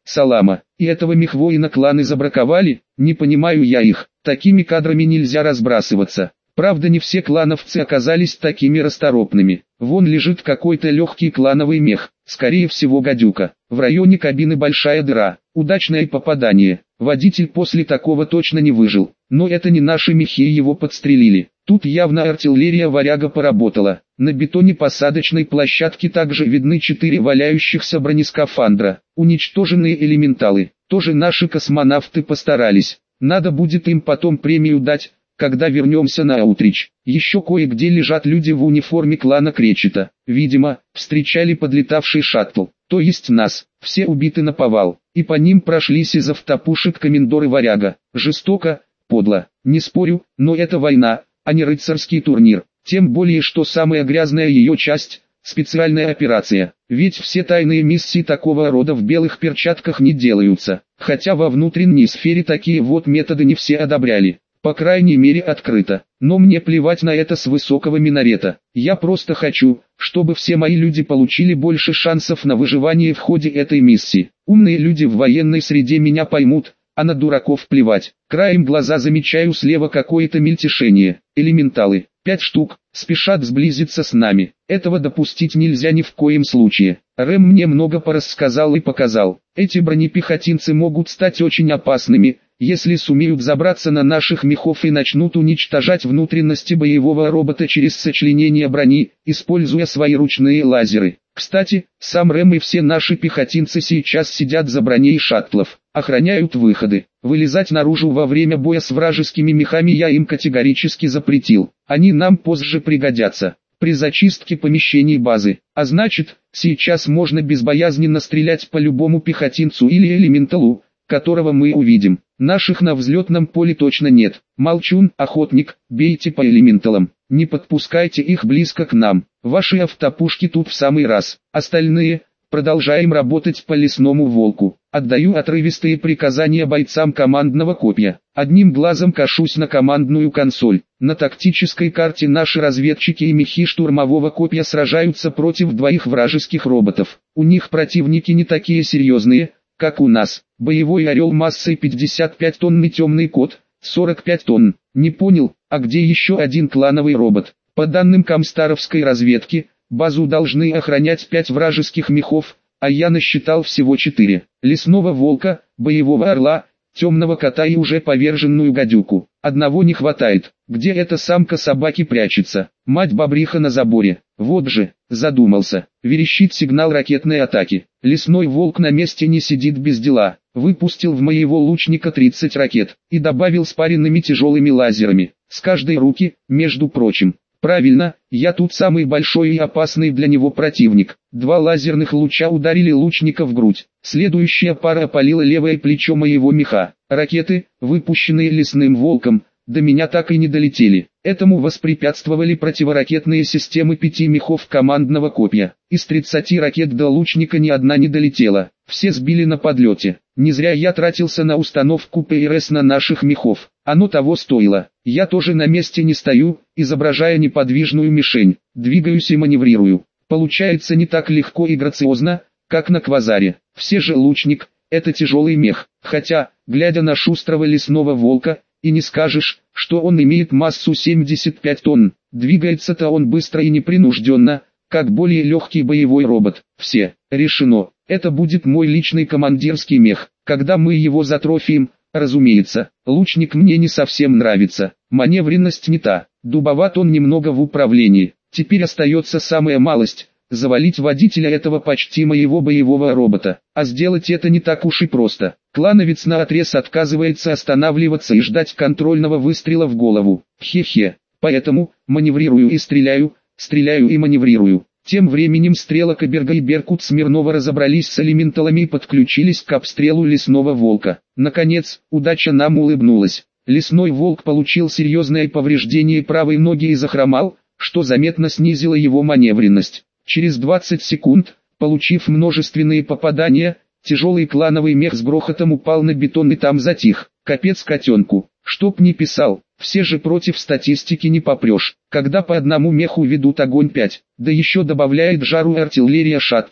салама. И этого мехвоина кланы забраковали? Не понимаю я их. Такими кадрами нельзя разбрасываться. Правда, не все клановцы оказались такими расторопными. Вон лежит какой-то легкий клановый мех, скорее всего гадюка. В районе кабины большая дыра. Удачное попадание. Водитель после такого точно не выжил. Но это не наши мехи, его подстрелили. Тут явно артиллерия «Варяга» поработала. На бетоне посадочной площадки также видны 4 валяющихся бронескафандра. Уничтоженные элементалы. Тоже наши космонавты постарались. Надо будет им потом премию дать, когда вернемся на Аутрич. Еще кое-где лежат люди в униформе клана Кречета. Видимо, встречали подлетавший шаттл. То есть нас. Все убиты наповал. И по ним прошлись из автопушек комендоры «Варяга». Жестоко, подло. Не спорю, но это война, а не рыцарский турнир. Тем более, что самая грязная ее часть – специальная операция. Ведь все тайные миссии такого рода в белых перчатках не делаются. Хотя во внутренней сфере такие вот методы не все одобряли. По крайней мере открыто. Но мне плевать на это с высокого минарета. Я просто хочу, чтобы все мои люди получили больше шансов на выживание в ходе этой миссии. Умные люди в военной среде меня поймут, а на дураков плевать. Краем глаза замечаю слева какое-то мельтешение. Элементалы, 5 штук, спешат сблизиться с нами. Этого допустить нельзя ни в коем случае. Рэм мне много порассказал и показал. Эти бронепехотинцы могут стать очень опасными, если сумеют забраться на наших мехов и начнут уничтожать внутренности боевого робота через сочленение брони, используя свои ручные лазеры. Кстати, сам Рэм и все наши пехотинцы сейчас сидят за броней шаттлов, охраняют выходы. Вылезать наружу во время боя с вражескими мехами я им категорически запретил. Они нам позже пригодятся при зачистке помещений базы. А значит, сейчас можно безбоязненно стрелять по любому пехотинцу или элементалу, которого мы увидим. Наших на взлетном поле точно нет. Молчун, охотник, бейте по элементалам. Не подпускайте их близко к нам. Ваши автопушки тут в самый раз. Остальные, продолжаем работать по лесному волку. Отдаю отрывистые приказания бойцам командного копья. Одним глазом кашусь на командную консоль. На тактической карте наши разведчики и мехи штурмового копья сражаются против 2 вражеских роботов. У них противники не такие серьезные, как у нас. Боевой орел массой 55 тонн и темный кот, 45 тонн. Не понял, а где еще один клановый робот? По данным комстаровской разведки, базу должны охранять 5 вражеских мехов, а я насчитал всего 4. Лесного волка, боевого орла, темного кота и уже поверженную гадюку. Одного не хватает. Где эта самка собаки прячется? Мать-бобриха на заборе. Вот же, задумался. Верещит сигнал ракетной атаки. Лесной волк на месте не сидит без дела. Выпустил в моего лучника 30 ракет и добавил спаренными тяжелыми лазерами. С каждой руки, между прочим. Правильно, я тут самый большой и опасный для него противник. 2 лазерных луча ударили лучника в грудь. Следующая пара опалила левое плечо моего меха. Ракеты, выпущенные лесным волком, до меня так и не долетели. Этому воспрепятствовали противоракетные системы 5 мехов командного копья. Из 30 ракет до лучника ни одна не долетела. Все сбили на подлете. Не зря я тратился на установку ПРС на наших мехов. Оно того стоило. Я тоже на месте не стою, изображая неподвижную мишень. Двигаюсь и маневрирую. Получается не так легко и грациозно, как на квазаре. Все же лучник – это тяжелый мех. Хотя, глядя на шустрого лесного волка, и не скажешь, что он имеет массу 75 тонн. Двигается-то он быстро и непринужденно, как более легкий боевой робот. Все, решено. Это будет мой личный командирский мех. Когда мы его затрофеем, разумеется. Лучник мне не совсем нравится. Маневренность не та. Дубоват он немного в управлении. Теперь остается самая малость – завалить водителя этого почти моего боевого робота. А сделать это не так уж и просто. Клановец наотрез отказывается останавливаться и ждать контрольного выстрела в голову. Хе-хе. Поэтому, маневрирую и стреляю и маневрирую. Тем временем Стрелок Берга и Беркут Смирнова разобрались с элементалами и подключились к обстрелу лесного волка. Наконец, удача нам улыбнулась. Лесной волк получил серьезное повреждение правой ноги и захромал, что заметно снизило его маневренность. Через 20 секунд, получив множественные попадания, тяжелый клановый мех с грохотом упал на бетон и там затих. Капец котенку. Чтоб не писал, все же против статистики не попрешь. Когда по одному меху ведут огонь 5, да еще добавляет жару артиллерия шаттла,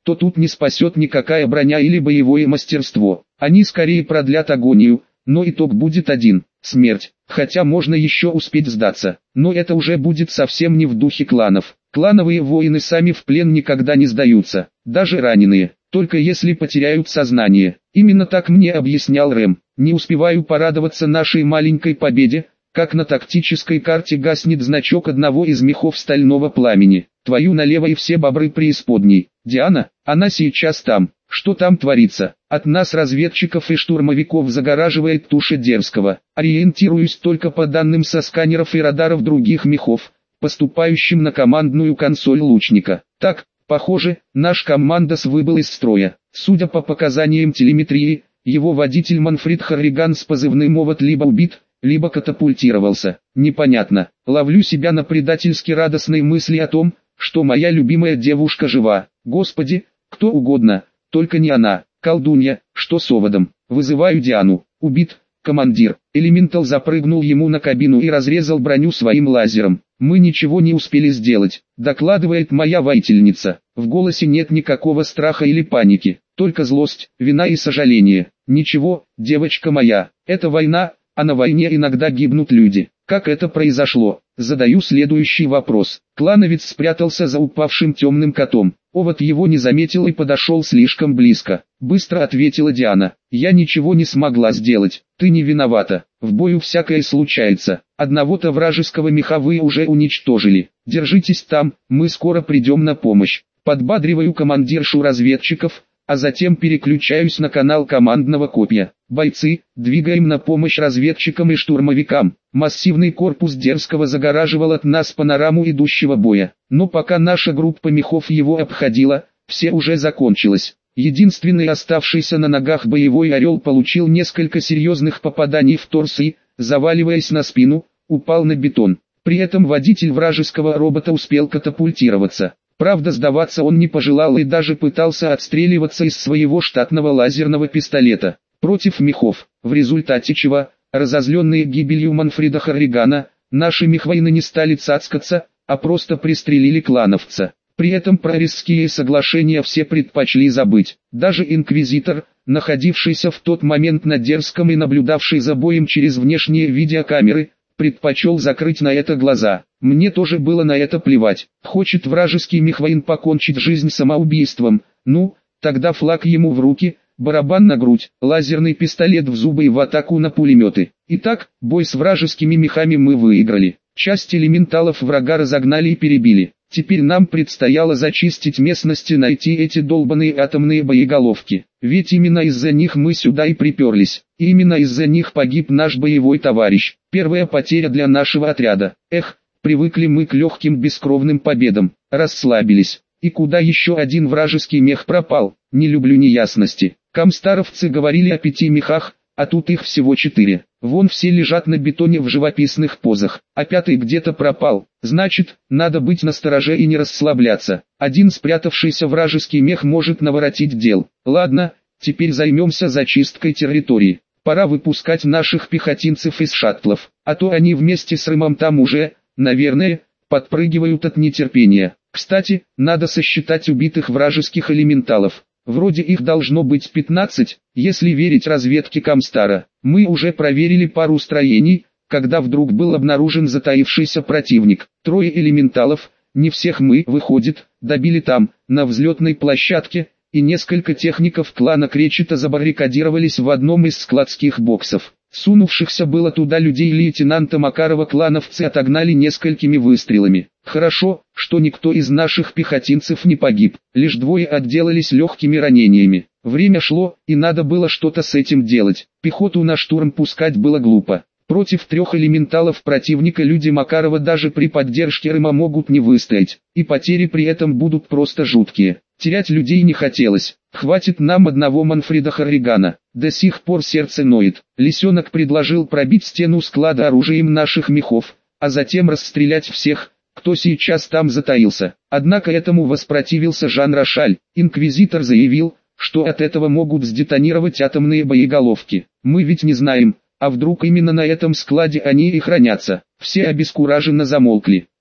то тут не спасет никакая броня или боевое мастерство. Они скорее продлят агонию, но итог будет один – смерть. Хотя можно еще успеть сдаться, но это уже будет совсем не в духе кланов. Клановые воины сами в плен никогда не сдаются, даже раненые, только если потеряют сознание. Именно так мне объяснял Рэм. Не успеваю порадоваться нашей маленькой победе, как на тактической карте гаснет значок одного из мехов стального пламени. Твою налево и все бобры преисподней. Диана, она сейчас там. Что там творится? От нас разведчиков и штурмовиков загораживает туша дерзкого. Ориентируюсь только по данным со сканеров и радаров других мехов, поступающим на командную консоль лучника. Так, похоже, наш командос выбыл из строя. Судя по показаниям телеметрии, его водитель Манфред Харриган с позывным «Овод» либо убит, либо катапультировался. Непонятно. Ловлю себя на предательски радостной мысли о том, что моя любимая девушка жива. Господи, кто угодно, только не она. Колдунья, что с оводом? Вызываю Диану. Убит. Командир. Элементал запрыгнул ему на кабину и разрезал броню своим лазером. Мы ничего не успели сделать, докладывает моя воительница. В голосе нет никакого страха или паники, только злость, вина и сожаление. Ничего, девочка моя, это война, а на войне иногда гибнут люди. Как это произошло? Задаю следующий вопрос. Клановец спрятался за упавшим темным котом. Овод его не заметил и подошел слишком близко. Быстро ответила Диана. Я ничего не смогла сделать. Ты не виновата. В бою всякое случается. Одного-то вражеского меха вы уже уничтожили. Держитесь там, мы скоро придем на помощь. Подбадриваю командиршу разведчиков, а затем переключаюсь на канал командного копья. Бойцы, двигаем на помощь разведчикам и штурмовикам. Массивный корпус дерзкого загораживал от нас панораму идущего боя. Но пока наша группа мехов его обходила, все уже закончилось. Единственный оставшийся на ногах боевой орел получил несколько серьезных попаданий в торс и, заваливаясь на спину, упал на бетон. При этом водитель вражеского робота успел катапультироваться. Правда, сдаваться он не пожелал и даже пытался отстреливаться из своего штатного лазерного пистолета против мехов, в результате чего, разозленные гибелью Манфреда Харригана, наши мехвоины не стали цацкаться, а просто пристрелили клановца. При этом про Рисские соглашения все предпочли забыть. Даже инквизитор, находившийся в тот момент на Дерзком и наблюдавший за боем через внешние видеокамеры, предпочел закрыть на это глаза. Мне тоже было на это плевать. Хочет вражеский мехвоин покончить жизнь самоубийством, ну, тогда флаг ему в руки, барабан на грудь, лазерный пистолет в зубы и в атаку на пулеметы. Итак, бой с вражескими мехами мы выиграли. Часть элементалов врага разогнали и перебили. Теперь нам предстояло зачистить местность и найти эти долбаные атомные боеголовки. Ведь именно из-за них мы сюда и приперлись. И именно из-за них погиб наш боевой товарищ. Первая потеря для нашего отряда. Эх, привыкли мы к легким бескровным победам. Расслабились. И куда еще один вражеский мех пропал? Не люблю неясности. Комстаровцы говорили о 5 мехах, а тут их всего 4. Вон все лежат на бетоне в живописных позах, а 5-й где-то пропал. Значит, надо быть настороже и не расслабляться. Один спрятавшийся вражеский мех может наворотить дел. Ладно, теперь займемся зачисткой территории. Пора выпускать наших пехотинцев из шаттлов, а то они вместе с Рэмом там уже, наверное, подпрыгивают от нетерпения. Кстати, надо сосчитать убитых вражеских элементалов. Вроде их должно быть 15, если верить разведке Комстара. Мы уже проверили пару строений, когда вдруг был обнаружен затаившийся противник. 3 элементалов, не всех мы, выходит, добили там, на взлетной площадке, и несколько техников клана Кречета забаррикадировались в одном из складских боксов. Сунувшихся было туда людей лейтенанта Макарова клановцы отогнали несколькими выстрелами. Хорошо, что никто из наших пехотинцев не погиб, лишь 2 отделались легкими ранениями. Время шло, и надо было что-то с этим делать. Пехоту на штурм пускать было глупо. Против 3 элементалов противника люди Макарова даже при поддержке Рыма могут не выстоять, и потери при этом будут просто жуткие. Терять людей не хотелось. Хватит нам одного Манфреда Харригана. До сих пор сердце ноет. Лисенок предложил пробить стену склада оружием наших мехов, а затем расстрелять всех, кто сейчас там затаился. Однако этому воспротивился Жан Рошаль. Инквизитор заявил, что от этого могут сдетонировать атомные боеголовки. Мы ведь не знаем, а вдруг именно на этом складе они и хранятся. Все обескураженно замолкли.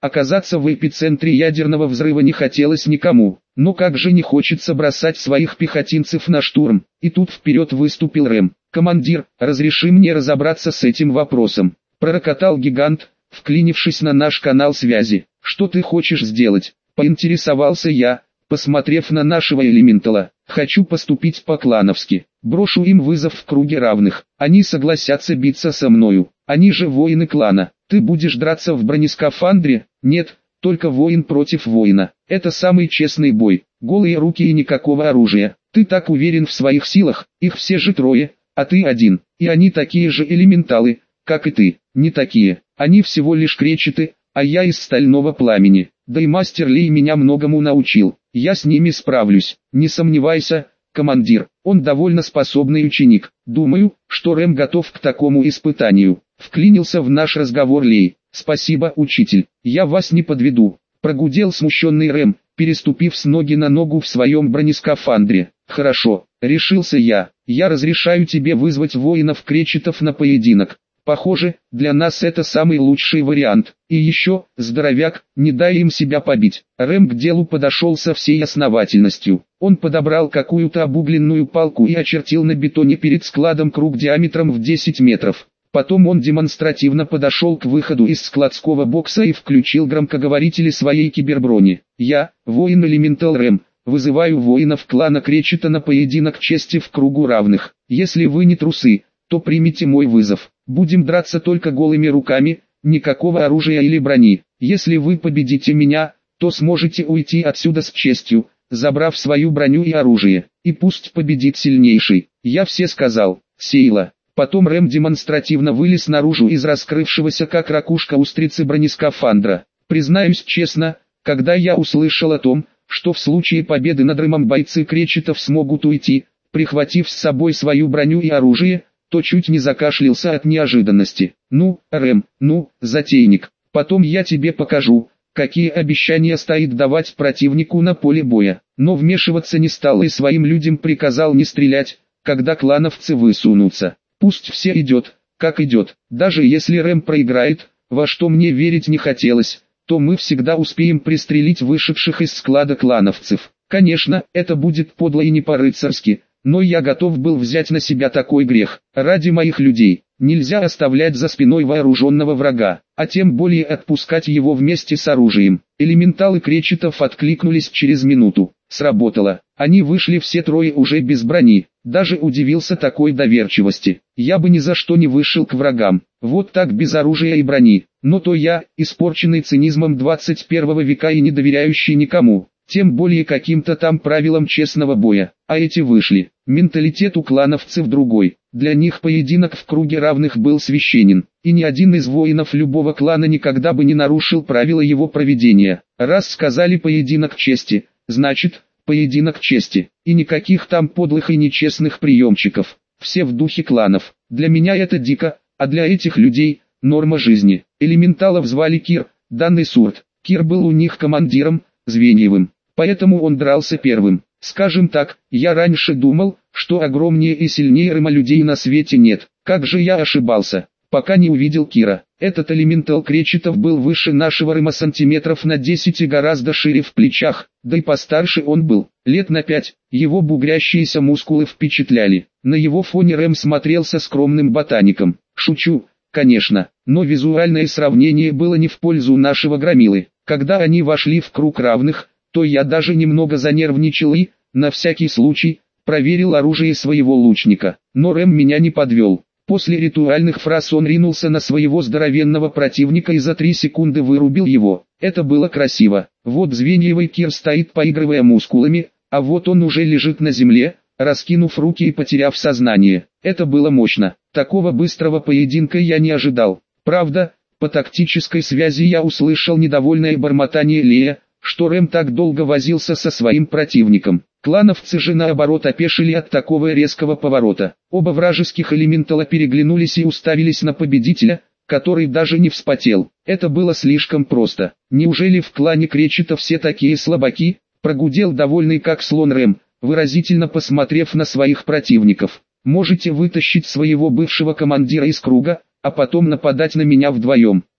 Оказаться в эпицентре ядерного взрыва не хотелось никому. Но как же не хочется бросать своих пехотинцев на штурм. И тут вперед выступил Рэм. «Командир, разреши мне разобраться с этим вопросом», — пророкотал гигант, вклинившись на наш канал связи. «Что ты хочешь сделать?» — поинтересовался я, посмотрев на нашего элементала. «Хочу поступить по-клановски. Брошу им вызов в круге равных. Они согласятся биться со мною. Они же воины клана. Ты будешь драться в бронескафандре? Нет, только воин против воина. Это самый честный бой. Голые руки и никакого оружия. Ты так уверен в своих силах, их все же трое, а ты один. И они такие же элементалы, как и ты. Не такие. Они всего лишь кречеты, а я из стального пламени. Да и мастер Лей меня многому научил. Я с ними справлюсь. Не сомневайся, командир. Он довольно способный ученик. Думаю, что Рэм готов к такому испытанию. Вклинился в наш разговор Лей. «Спасибо, учитель. Я вас не подведу», — прогудел смущенный Рэм, переступив с ноги на ногу в своем бронескафандре. «Хорошо, решился я. Я разрешаю тебе вызвать воинов-кречетов на поединок. Похоже, для нас это самый лучший вариант. И еще, здоровяк, не дай им себя побить». Рэм к делу подошел со всей основательностью. Он подобрал какую-то обугленную палку и очертил на бетоне перед складом круг диаметром в 10 метров. Потом он демонстративно подошел к выходу из складского бокса и включил громкоговорители своей киберброни. «Я, воин-элементал Рэм, вызываю воинов клана Кречета на поединок чести в кругу равных. Если вы не трусы, то примите мой вызов. Будем драться только голыми руками, никакого оружия или брони. Если вы победите меня, то сможете уйти отсюда с честью, забрав свою броню и оружие. И пусть победит сильнейший. Я все сказал. Сейла». Потом Рэм демонстративно вылез наружу из раскрывшегося как ракушка устрицы бронескафандра. Признаюсь честно, когда я услышал о том, что в случае победы над Рэмом бойцы кречетов смогут уйти, прихватив с собой свою броню и оружие, то чуть не закашлялся от неожиданности. «Ну, Рэм, затейник, потом я тебе покажу, какие обещания стоит давать противнику на поле боя». Но вмешиваться не стал и своим людям приказал не стрелять, когда клановцы высунутся. Пусть все идет, как идет. Даже если Рэм проиграет, во что мне верить не хотелось, то мы всегда успеем пристрелить вышедших из склада клановцев. Конечно, это будет подло и не по-рыцарски, но я готов был взять на себя такой грех. Ради моих людей. Нельзя оставлять за спиной вооруженного врага, а тем более отпускать его вместе с оружием. Элементалы кречетов откликнулись через минуту. Сработало. Они вышли все трое уже без брони. Даже удивился такой доверчивости. Я бы ни за что не вышел к врагам. Вот так без оружия и брони. Но то я, испорченный цинизмом 21 века и не доверяющий никому. Тем более каким-то там правилам честного боя. А эти вышли. Менталитет у клановцев другой. Для них поединок в круге равных был священен. И ни один из воинов любого клана никогда бы не нарушил правила его проведения. Раз сказали поединок чести, значит, поединок чести. И никаких там подлых и нечестных приемчиков. Все в духе кланов. Для меня это дико, а для этих людей – норма жизни. Элементалов звали Кир, данный Сурт. Кир был у них командиром, Звеньевым. Поэтому он дрался первым. Скажем так, я раньше думал, что огромнее и сильнее Рэма людей на свете нет. Как же я ошибался, пока не увидел Кира. Этот элементал кречетов был выше нашего Рэма сантиметров на 10 и гораздо шире в плечах, да и постарше он был, лет на 5, его бугрящиеся мускулы впечатляли. На его фоне Рэм смотрелся скромным ботаником. Шучу, конечно, но визуальное сравнение было не в пользу нашего громилы. Когда они вошли в круг равных, то я даже немного занервничал и, на всякий случай, проверил оружие своего лучника. Но Рэм меня не подвел. После ритуальных фраз он ринулся на своего здоровенного противника и за 3 секунды вырубил его. Это было красиво. Вот Звеньевый Кир стоит, поигрывая мускулами, а вот он уже лежит на земле, раскинув руки и потеряв сознание. Это было мощно. Такого быстрого поединка я не ожидал. Правда, по тактической связи я услышал недовольное бормотание Лея, что Рэм так долго возился со своим противником. Клановцы же наоборот опешили от такого резкого поворота. Оба вражеских элементала переглянулись и уставились на победителя, который даже не вспотел. Это было слишком просто. Неужели в клане Кречета все такие слабаки? Прогудел довольный как слон Рэм, выразительно посмотрев на своих противников. Можете вытащить своего бывшего командира из круга, а потом нападать на меня вдвоем.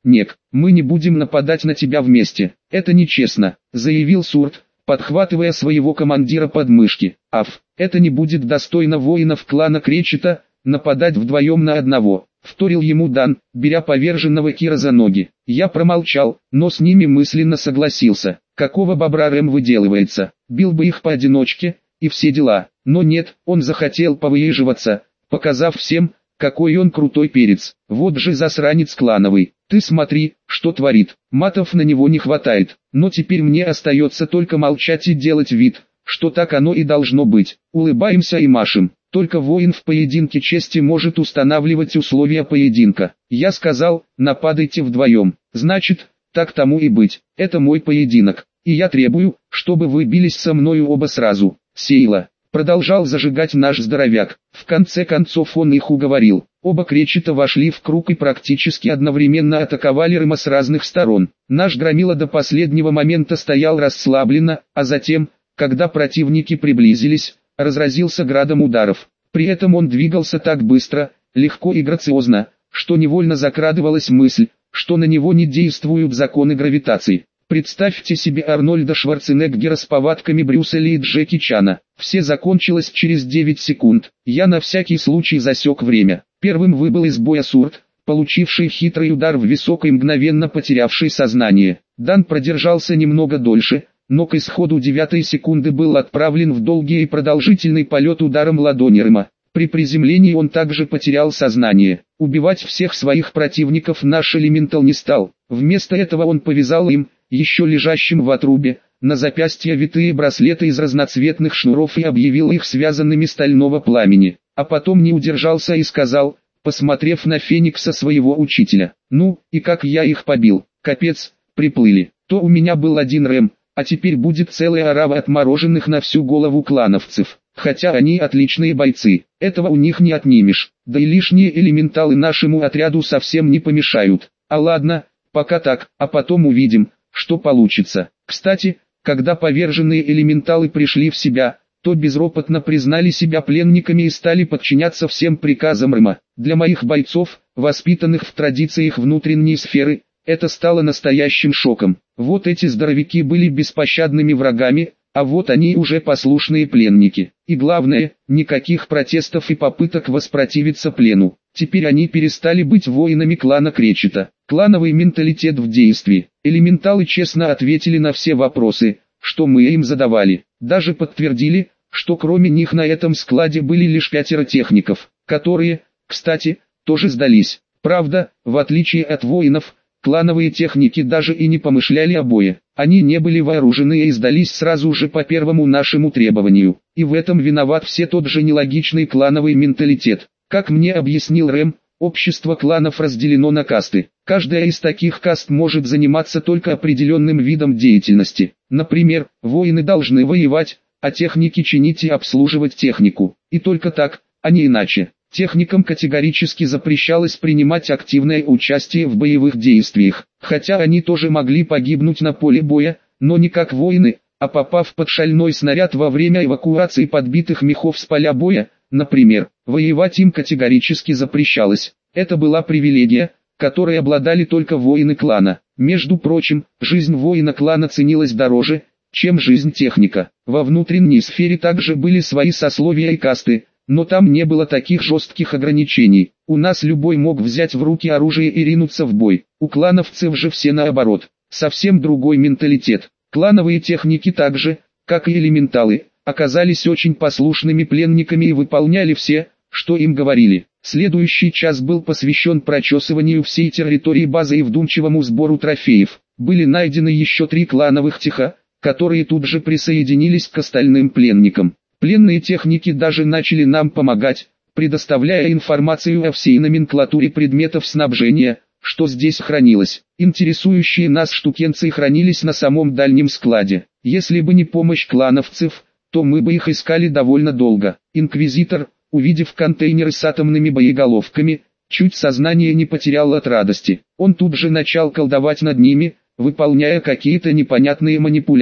«Нет, мы не будем нападать на тебя вместе, это нечестно», заявил Сурт, подхватывая своего командира под мышки. Это не будет достойно воинов клана Кречета, нападать вдвоем на одного», вторил ему Дан, беря поверженного Кира за ноги. Я промолчал, но с ними мысленно согласился. Какого бобра Рэм выделывается, бил бы их поодиночке, и все дела. Но нет, он захотел повыеживаться, показав всем, какой он крутой перец. Вот же засранец клановый, ты смотри, что творит. Матов на него не хватает, но теперь мне остается только молчать и делать вид, что так оно и должно быть. Улыбаемся и машем. Только воин в поединке чести может устанавливать условия поединка. Я сказал, нападайте вдвоем. Значит, так тому и быть. Это мой поединок. И я требую, чтобы вы бились со мною оба сразу. Сейла. Продолжал зажигать наш здоровяк. В конце концов он их уговорил. Оба Кречета вошли в круг и практически одновременно атаковали Рыма с разных сторон. Наш громила до последнего момента стоял расслабленно, а затем, когда противники приблизились, разразился градом ударов. При этом он двигался так быстро, легко и грациозно, что невольно закрадывалась мысль, что на него не действуют законы гравитации. Представьте себе Арнольда Шварценеггера с повадками Брюса Ли и Джеки Чана. Все закончилось через 9 секунд. Я на всякий случай засек время. Первым выбыл из боя Сурт, получивший хитрый удар в висок и мгновенно потерявший сознание. Дан продержался немного дольше, но к исходу 9 секунды был отправлен в долгий и продолжительный полет ударом ладони Рыма. При приземлении он также потерял сознание. Убивать всех своих противников наш элементал не стал. Вместо этого он повязал им, еще лежащим в отрубе, на запястье витые браслеты из разноцветных шнуров и объявил их связанными стального пламени. А потом не удержался и сказал, посмотрев на Феникса своего учителя: «Ну, и как я их побил, капец, приплыли. То у меня был один Рэм, а теперь будет целая орава отмороженных на всю голову клановцев. Хотя они отличные бойцы, этого у них не отнимешь, да и лишние элементалы нашему отряду совсем не помешают. А ладно, пока так, а потом увидим, что получится». Кстати, когда поверженные элементалы пришли в себя, то безропотно признали себя пленниками и стали подчиняться всем приказам Рыма. Для моих бойцов, воспитанных в традициях внутренней сферы, это стало настоящим шоком. Вот эти здоровяки были беспощадными врагами, а вот они уже послушные пленники. И главное, никаких протестов и попыток воспротивиться плену. Теперь они перестали быть воинами клана Кречета. Клановый менталитет в действии. Элементалы честно ответили на все вопросы, что мы им задавали. Даже подтвердили, что кроме них на этом складе были лишь 5 техников, которые, кстати, тоже сдались. Правда, в отличие от воинов, клановые техники даже и не помышляли о бое. Они не были вооружены и сдались сразу же по первому нашему требованию. И в этом виноват все тот же нелогичный клановый менталитет. Как мне объяснил Рэм, общество кланов разделено на касты. Каждая из таких каст может заниматься только определенным видом деятельности. Например, воины должны воевать, а техники чинить и обслуживать технику. И только так, а не иначе. Техникам категорически запрещалось принимать активное участие в боевых действиях, хотя они тоже могли погибнуть на поле боя, но не как воины, а попав под шальной снаряд во время эвакуации подбитых мехов с поля боя, например. Воевать им категорически запрещалось. Это была привилегия, которой обладали только воины клана. Между прочим, жизнь воина клана ценилась дороже, чем жизнь техника. Во внутренней сфере также были свои сословия и касты, но там не было таких жестких ограничений. У нас любой мог взять в руки оружие и ринуться в бой. У клановцев же все наоборот. Совсем другой менталитет. Клановые техники также, как и элементалы, оказались очень послушными пленниками и выполняли все, что им говорили. Следующий час был посвящен прочесыванию всей территории базы и вдумчивому сбору трофеев. Были найдены еще 3 клановых теха, которые тут же присоединились к остальным пленникам. Пленные техники даже начали нам помогать, предоставляя информацию о всей номенклатуре предметов снабжения, что здесь хранилось. Интересующие нас штукенцы хранились на самом дальнем складе. Если бы не помощь клановцев, то мы бы их искали довольно долго. Инквизитор, увидев контейнеры с атомными боеголовками, чуть сознание не потерял от радости. Он тут же начал колдовать над ними, выполняя какие-то непонятные манипуляции.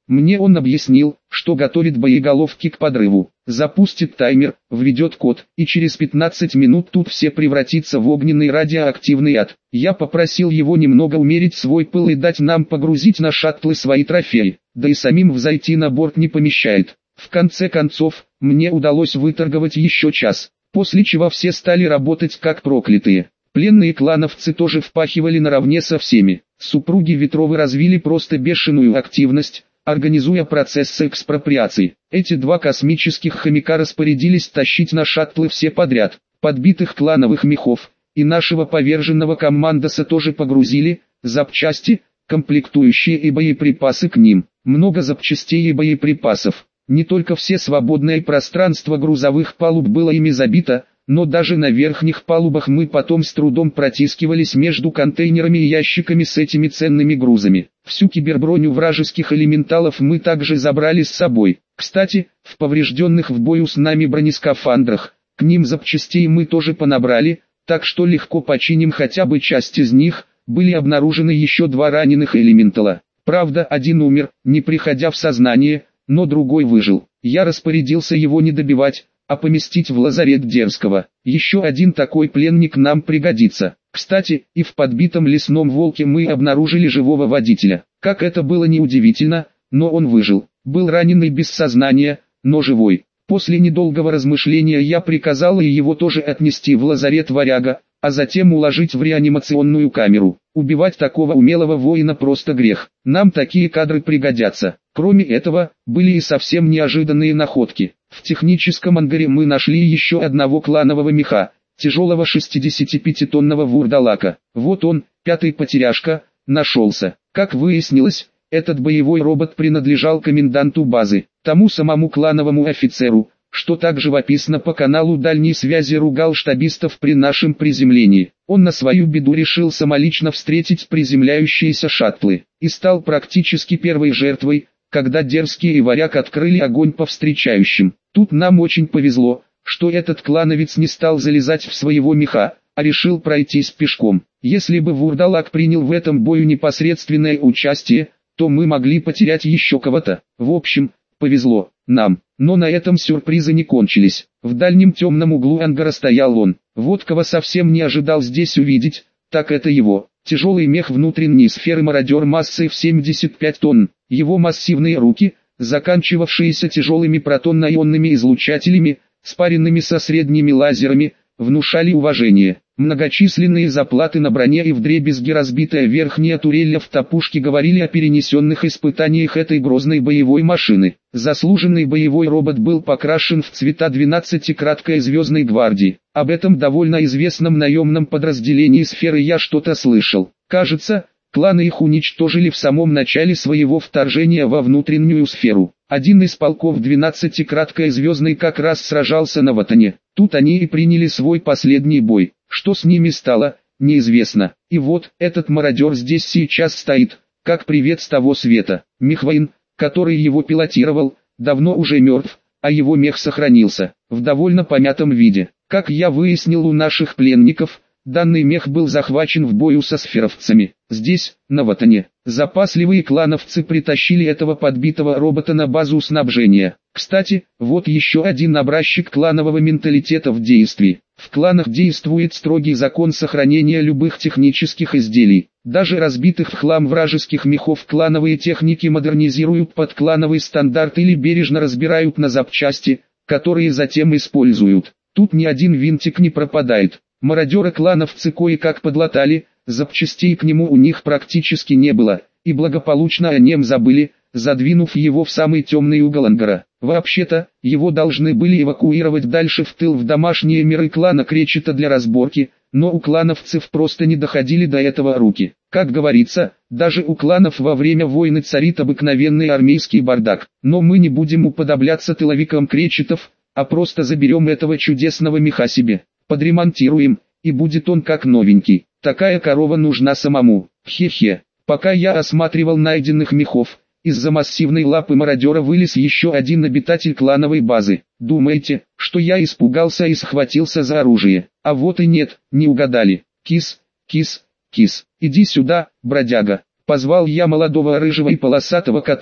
Мне он объяснил, что готовит боеголовки к подрыву, запустит таймер, введет код, и через 15 минут тут все превратится в огненный радиоактивный ад. Я попросил его немного умерить свой пыл и дать нам погрузить на шаттлы свои трофеи, да и самим взойти на борт не помешает. В конце концов, мне удалось выторговать еще час, после чего все стали работать как проклятые. Пленные клановцы тоже впахивали наравне со всеми. Супруги Ветровы развили просто бешеную активность, организуя процесс экспроприации. Эти два космических хомяка распорядились тащить на шаттлы все подряд. Подбитых клановых мехов и нашего поверженного командоса тоже погрузили, запчасти, комплектующие и боеприпасы к ним. Много запчастей и боеприпасов. Не только все свободное пространство грузовых палуб было ими забито, но даже на верхних палубах мы потом с трудом протискивались между контейнерами и ящиками с этими ценными грузами. Всю киберброню вражеских элементалов мы также забрали с собой. Кстати, в поврежденных в бою с нами бронескафандрах, к ним запчастей мы тоже понабрали, так что легко починим хотя бы часть из них. Были обнаружены еще 2 раненых элементала. Правда, один умер, не приходя в сознание, но другой выжил. Я распорядился его не добивать, а поместить в лазарет Дерзкого. Еще один такой пленник нам пригодится. Кстати, и в подбитом лесном волке мы обнаружили живого водителя. Как это было неудивительно, но он выжил. Был раненый без сознания, но живой. После недолгого размышления я приказал и его тоже отнести в лазарет Варяга, а затем уложить в реанимационную камеру. Убивать такого умелого воина просто грех. Нам такие кадры пригодятся. Кроме этого, были и совсем неожиданные находки. В техническом ангаре мы нашли еще одного кланового меха, тяжелого 65-тонного вурдалака. Вот он, 5-й потеряшка, нашелся. Как выяснилось, этот боевой робот принадлежал коменданту базы, тому самому клановому офицеру, что так живописно по каналу дальней связи ругал штабистов при нашем приземлении. Он на свою беду решил самолично встретить приземляющиеся шаттлы, и стал практически первой жертвой, когда Дерзкий и Варяг открыли огонь по встречающим. Тут нам очень повезло, что этот клановец не стал залезать в своего меха, а решил пройтись пешком. Если бы вурдалак принял в этом бою непосредственное участие, то мы могли потерять еще кого-то. В общем, повезло нам. Но на этом сюрпризы не кончились. В дальнем темном углу ангара стоял он. Вот кого совсем не ожидал здесь увидеть, так это его. Тяжелый мех внутренней сферы мародер массой в 75 тонн. Его массивные руки, заканчивавшиеся тяжелыми протонно-ионными излучателями, спаренными со средними лазерами, внушали уважение. Многочисленные заплаты на броне и вдребезги разбитая верхняя турель автопушки говорили о перенесенных испытаниях этой грозной боевой машины. Заслуженный боевой робот был покрашен в цвета 12-краткой звездной гвардии. Об этом довольно известном наемном подразделении сферы я что-то слышал. Кажется, кланы их уничтожили в самом начале своего вторжения во внутреннюю сферу. Один из полков 12-краткой звездной как раз сражался на Ватане. Тут они и приняли свой последний бой. Что с ними стало, неизвестно. И вот, этот мародер здесь сейчас стоит, как привет с того света. Мехвейн, который его пилотировал, давно уже мертв, а его мех сохранился, в довольно помятом виде. Как я выяснил у наших пленников, данный мех был захвачен в бою со сферовцами. Здесь, на Ватане, запасливые клановцы притащили этого подбитого робота на базу снабжения. Кстати, вот еще один образчик кланового менталитета в действии. В кланах действует строгий закон сохранения любых технических изделий. Даже разбитых в хлам вражеских мехов клановые техники модернизируют под клановый стандарт или бережно разбирают на запчасти, которые затем используют. Тут ни один винтик не пропадает. Мародеры клановцы кое-как подлатали, запчастей к нему у них практически не было, и благополучно о нем забыли, задвинув его в самый темный угол ангара. Вообще-то, его должны были эвакуировать дальше в тыл в домашние миры клана Кречета для разборки, но у клановцев просто не доходили до этого руки. Как говорится, даже у кланов во время войны царит обыкновенный армейский бардак. Но мы не будем уподобляться тыловикам Кречетов, а просто заберем этого чудесного меха себе, подремонтируем, и будет он как новенький. Такая корова нужна самому. Хе-хе. Пока я осматривал найденных мехов, из-за массивной лапы мародера вылез еще один обитатель клановой базы. Думаете, что я испугался и схватился за оружие? А вот и нет, не угадали. Кис, иди сюда, бродяга. Позвал я молодого рыжего и полосатого кота,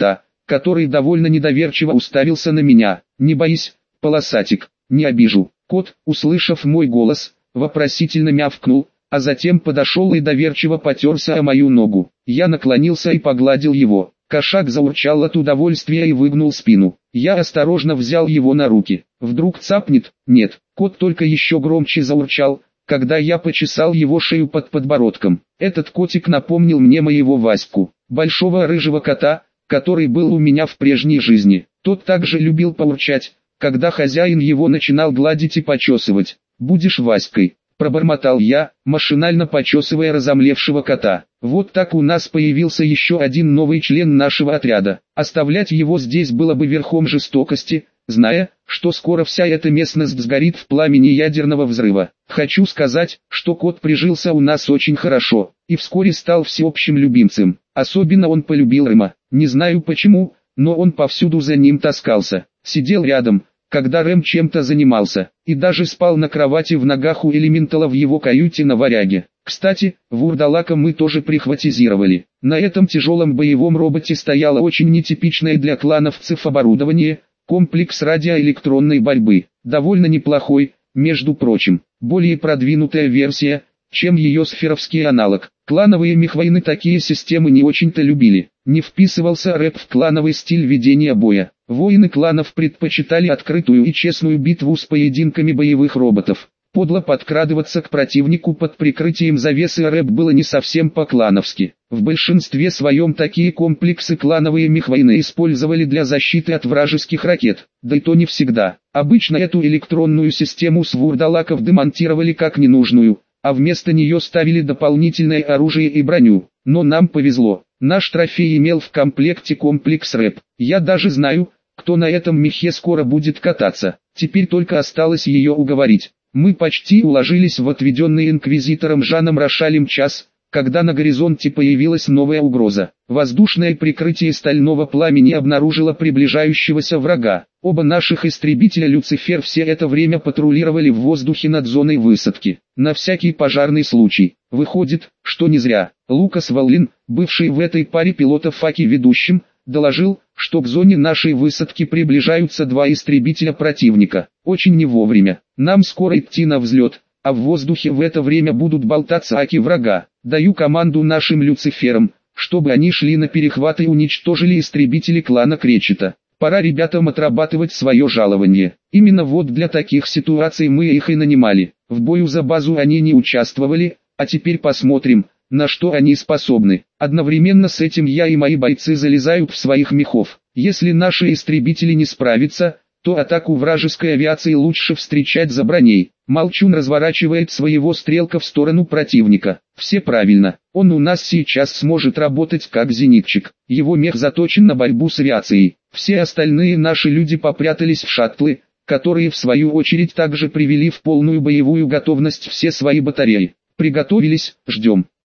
который довольно недоверчиво уставился на меня. «Не боись, полосатик, не обижу». Кот, услышав мой голос, вопросительно мявкнул, а затем подошел и доверчиво потерся о мою ногу. Я наклонился и погладил его. Кошак заурчал от удовольствия и выгнул спину. Я осторожно взял его на руки. Вдруг цапнет? Нет. Кот только еще громче заурчал, когда я почесал его шею под подбородком. Этот котик напомнил мне моего Ваську, большого рыжего кота, который был у меня в прежней жизни. Тот также любил поурчать, когда хозяин его начинал гладить и почесывать. «Будешь Васькой», — пробормотал я, машинально почесывая разомлевшего кота. Вот так у нас появился еще один новый член нашего отряда. Оставлять его здесь было бы верхом жестокости, зная, что скоро вся эта местность сгорит в пламени ядерного взрыва. Хочу сказать, что кот прижился у нас очень хорошо, и вскоре стал всеобщим любимцем. Особенно он полюбил Рэма. Не знаю почему, но он повсюду за ним таскался. Сидел рядом, когда Рэм чем-то занимался, и даже спал на кровати в ногах у элементала в его каюте на Варяге. Кстати, вурдалака мы тоже прихватизировали. На этом тяжелом боевом роботе стояло очень нетипичное для клановцев оборудование, комплекс радиоэлектронной борьбы. Довольно неплохой, между прочим, более продвинутая версия, чем ее сферовский аналог. Клановые мехвойны такие системы не очень-то любили. Не вписывался рэп в клановый стиль ведения боя. Воины кланов предпочитали открытую и честную битву с поединками боевых роботов. Подло подкрадываться к противнику под прикрытием завесы рэп было не совсем по-клановски. В большинстве своем такие комплексы клановые мехвойны использовали для защиты от вражеских ракет, да и то не всегда. Обычно эту электронную систему с вурдалаков демонтировали как ненужную, а вместо нее ставили дополнительное оружие и броню. Но нам повезло, наш трофей имел в комплекте комплекс рэп. Я даже знаю, кто на этом мехе скоро будет кататься. Теперь только осталось ее уговорить. Мы почти уложились в отведенный инквизитором Жаном Рошалем час, когда на горизонте появилась новая угроза. Воздушное прикрытие стального пламени обнаружило приближающегося врага. Оба наших истребителя «Люцифер» все это время патрулировали в воздухе над зоной высадки. На всякий пожарный случай. Выходит, что не зря. Лукас Валлин, бывший в этой паре пилотов Факи ведущим, доложил, что к зоне нашей высадки приближаются два истребителя противника. Очень не вовремя. Нам скоро идти на взлет, а в воздухе в это время будут болтаться аки врага. Даю команду нашим Люциферам, чтобы они шли на перехват и уничтожили истребители клана Кречета. Пора ребятам отрабатывать свое жалование. Именно вот для таких ситуаций мы их и нанимали. В бою за базу они не участвовали, а теперь посмотрим, на что они способны. Одновременно с этим я и мои бойцы залезают в своих мехов. Если наши истребители не справятся, то атаку вражеской авиации лучше встречать за броней. Молчун разворачивает своего стрелка в сторону противника. Все правильно, он у нас сейчас сможет работать как зенитчик. Его мех заточен на борьбу с авиацией. Все остальные наши люди попрятались в шаттлы, которые в свою очередь также привели в полную боевую готовность все свои батареи. Приготовились, ждем.